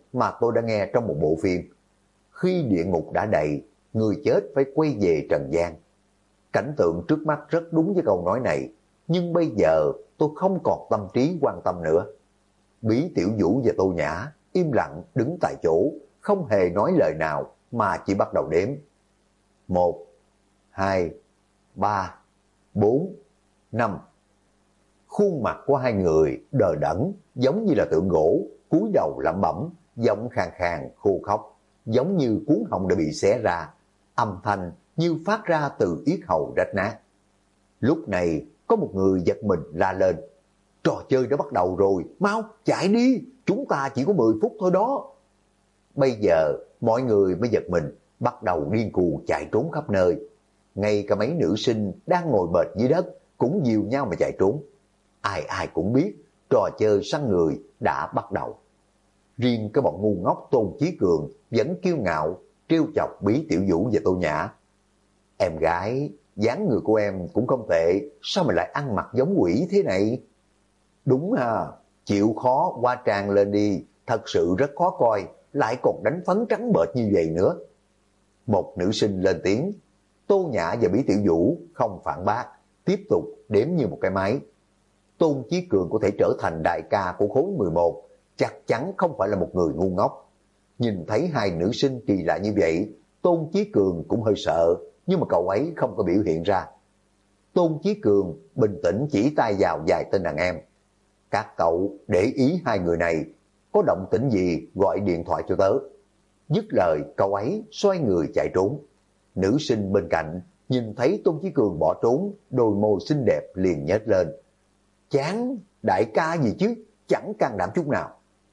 mà tôi đã nghe trong một bộ phim. Khi địa ngục đã đầy, người chết phải quay về trần gian. Cảnh tượng trước mắt rất đúng với câu nói này, nhưng bây giờ tôi không còn tâm trí quan tâm nữa. Bí Tiểu Vũ và Tô Nhã im lặng đứng tại chỗ, không hề nói lời nào mà chỉ bắt đầu đếm. 1, 2, 3, 4, 5. Khuôn mặt của hai người đờ đẫn, giống như là tượng gỗ, cúi đầu lẩm bẩm, giọng khàn khàn khô khóc, giống như cuốn họng đã bị xé ra, âm thanh như phát ra từ yết hầu rách nát. Lúc này có một người giật mình la lên: trò chơi đã bắt đầu rồi, mau chạy đi, chúng ta chỉ có 10 phút thôi đó. Bây giờ mọi người mới giật mình, bắt đầu điên cuồng chạy trốn khắp nơi. Ngay cả mấy nữ sinh đang ngồi bệt dưới đất cũng dìu nhau mà chạy trốn. Ai ai cũng biết trò chơi săn người đã bắt đầu. Riêng cái bọn ngu ngốc Tôn Chí Cường vẫn kiêu ngạo trêu chọc Bí Tiểu Vũ và Tô Nhã. Em gái, dáng người của em cũng không tệ, sao mà lại ăn mặc giống quỷ thế này? Đúng ha, chịu khó qua trang lên đi, thật sự rất khó coi, lại còn đánh phấn trắng bệch như vậy nữa. Một nữ sinh lên tiếng. Tô Nhã và Bí Tiểu Vũ không phản bác, tiếp tục đếm như một cái máy. Tôn Chí Cường có thể trở thành đại ca của khối 11, chắc chắn không phải là một người ngu ngốc. Nhìn thấy hai nữ sinh kỳ lạ như vậy, Tôn Chí Cường cũng hơi sợ, nhưng mà cậu ấy không có biểu hiện ra. Tôn Chí Cường bình tĩnh chỉ tay vào vài tên đàn em. Các cậu để ý hai người này, có động tĩnh gì gọi điện thoại cho tớ. Dứt lời, cậu ấy xoay người chạy trốn. Nữ sinh bên cạnh nhìn thấy Tôn Chí Cường bỏ trốn, đôi môi xinh đẹp liền nhếch lên. Chán, đại ca gì chứ, chẳng can đảm chút nào.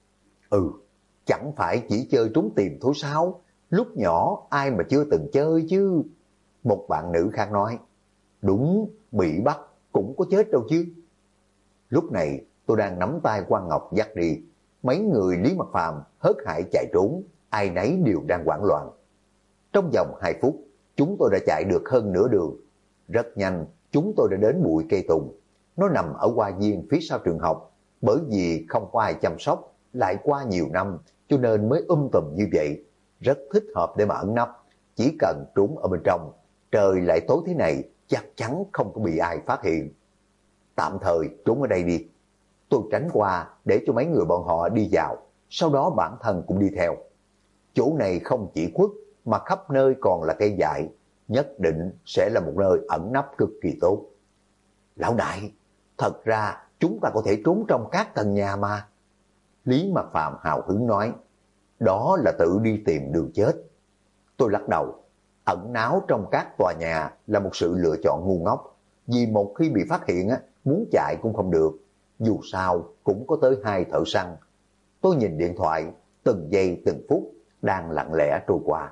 Chẳng phải chỉ chơi trốn tìm thôi sao? Lúc nhỏ ai mà chưa từng chơi chứ? Một bạn nữ khác nói. Đúng, bị bắt cũng có chết đâu chứ. Lúc này tôi đang nắm tay Quang Ngọc dắt đi. Mấy người Lý Mặc Phàm hớt hải chạy trốn, ai nấy đều đang hoảng loạn. Trong vòng 2 phút, chúng tôi đã chạy được hơn nửa đường. Rất nhanh, chúng tôi đã đến bụi cây tùng. Nó nằm ở hoa viên phía sau trường học, bởi vì không có ai chăm sóc, lại qua nhiều năm, cho nên mới tùm như vậy. Rất thích hợp để mà ẩn nấp, chỉ cần trốn ở bên trong, trời lại tối thế này, chắc chắn không có bị ai phát hiện. Tạm thời trốn ở đây đi. Tôi tránh qua để cho mấy người bọn họ đi vào, sau đó bản thân cũng đi theo. Chỗ này không chỉ khuất, mà khắp nơi còn là cây dại, nhất định sẽ là một nơi ẩn nấp cực kỳ tốt. Lão đại, thật ra chúng ta có thể trốn trong các tầng nhà mà. Lý Mặc Phàm hào hứng nói, đó là tự đi tìm đường chết. Tôi lắc đầu, ẩn náu trong các tòa nhà là một sự lựa chọn ngu ngốc, vì một khi bị phát hiện muốn chạy cũng không được, dù sao cũng có tới 2 thợ săn. Tôi nhìn điện thoại, từng giây từng phút đang lặng lẽ trôi qua.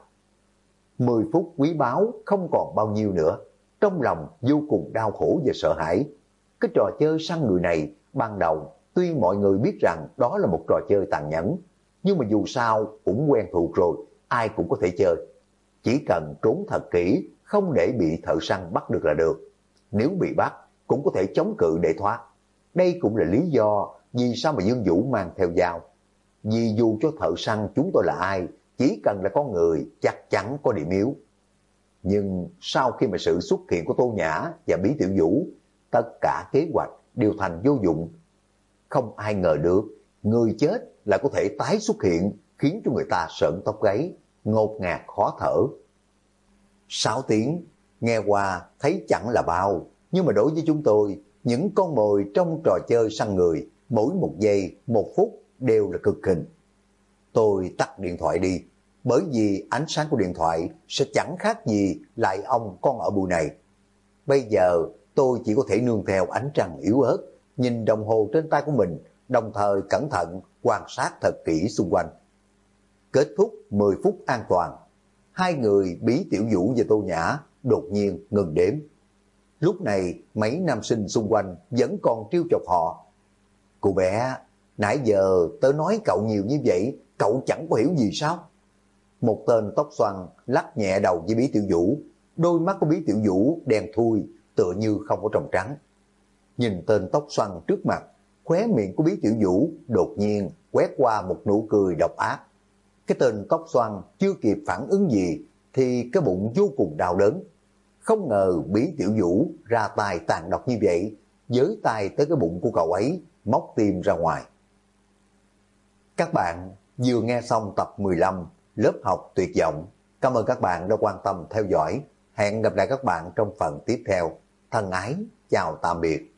10 phút quý báu không còn bao nhiêu nữa, trong lòng vô cùng đau khổ và sợ hãi. Cái trò chơi săn người này, ban đầu tuy mọi người biết rằng đó là một trò chơi tàn nhẫn, nhưng mà dù sao cũng quen thuộc rồi, ai cũng có thể chơi. Chỉ cần trốn thật kỹ, không để bị thợ săn bắt được là được. Nếu bị bắt, cũng có thể chống cự để thoát. Đây cũng là lý do vì sao mà Dương Vũ mang theo dao. Vì dù cho thợ săn chúng tôi là ai, chỉ cần là con người, chắc chắn có điểm yếu. Nhưng sau khi mà sự xuất hiện của Tô Nhã và Bí Tiểu Vũ, tất cả kế hoạch đều thành vô dụng. Không ai ngờ được, người chết lại có thể tái xuất hiện, khiến cho người ta sợn tóc gáy, ngột ngạt khó thở. 6 tiếng, nghe qua thấy chẳng là bao, nhưng mà đối với chúng tôi, những con mồi trong trò chơi săn người, mỗi 1 giây, 1 phút đều là cực hình. Tôi tắt điện thoại đi, bởi vì ánh sáng của điện thoại sẽ chẳng khác gì lại ông con ở bụi này. Bây giờ tôi chỉ có thể nương theo ánh trăng yếu ớt, nhìn đồng hồ trên tay của mình, đồng thời cẩn thận quan sát thật kỹ xung quanh. Kết thúc 10 phút an toàn, hai người Bí Tiểu Vũ và Tô Nhã đột nhiên ngừng đếm. Lúc này mấy nam sinh xung quanh vẫn còn trêu chọc họ. Cô bé, nãy giờ tớ nói cậu nhiều như vậy, cậu chẳng có hiểu gì sao? Một tên tóc xoăn lắc nhẹ đầu với Bí Tiểu Vũ, đôi mắt của Bí Tiểu Vũ đen thui, tựa như không có tròng trắng. Nhìn tên tóc xoăn trước mặt, khóe miệng của Bí Tiểu Vũ đột nhiên quét qua một nụ cười độc ác, Cái tên tóc xoăn chưa kịp phản ứng gì thì cái bụng vô cùng đau đớn. Không ngờ Bí Tiểu Vũ ra tay tàn độc như vậy, giới tay tới cái bụng của cậu ấy, móc tim ra ngoài. Các bạn vừa nghe xong tập 15 lớp học tuyệt vọng. Cảm ơn các bạn đã quan tâm theo dõi. Hẹn gặp lại các bạn trong phần tiếp theo. Thân ái, chào tạm biệt.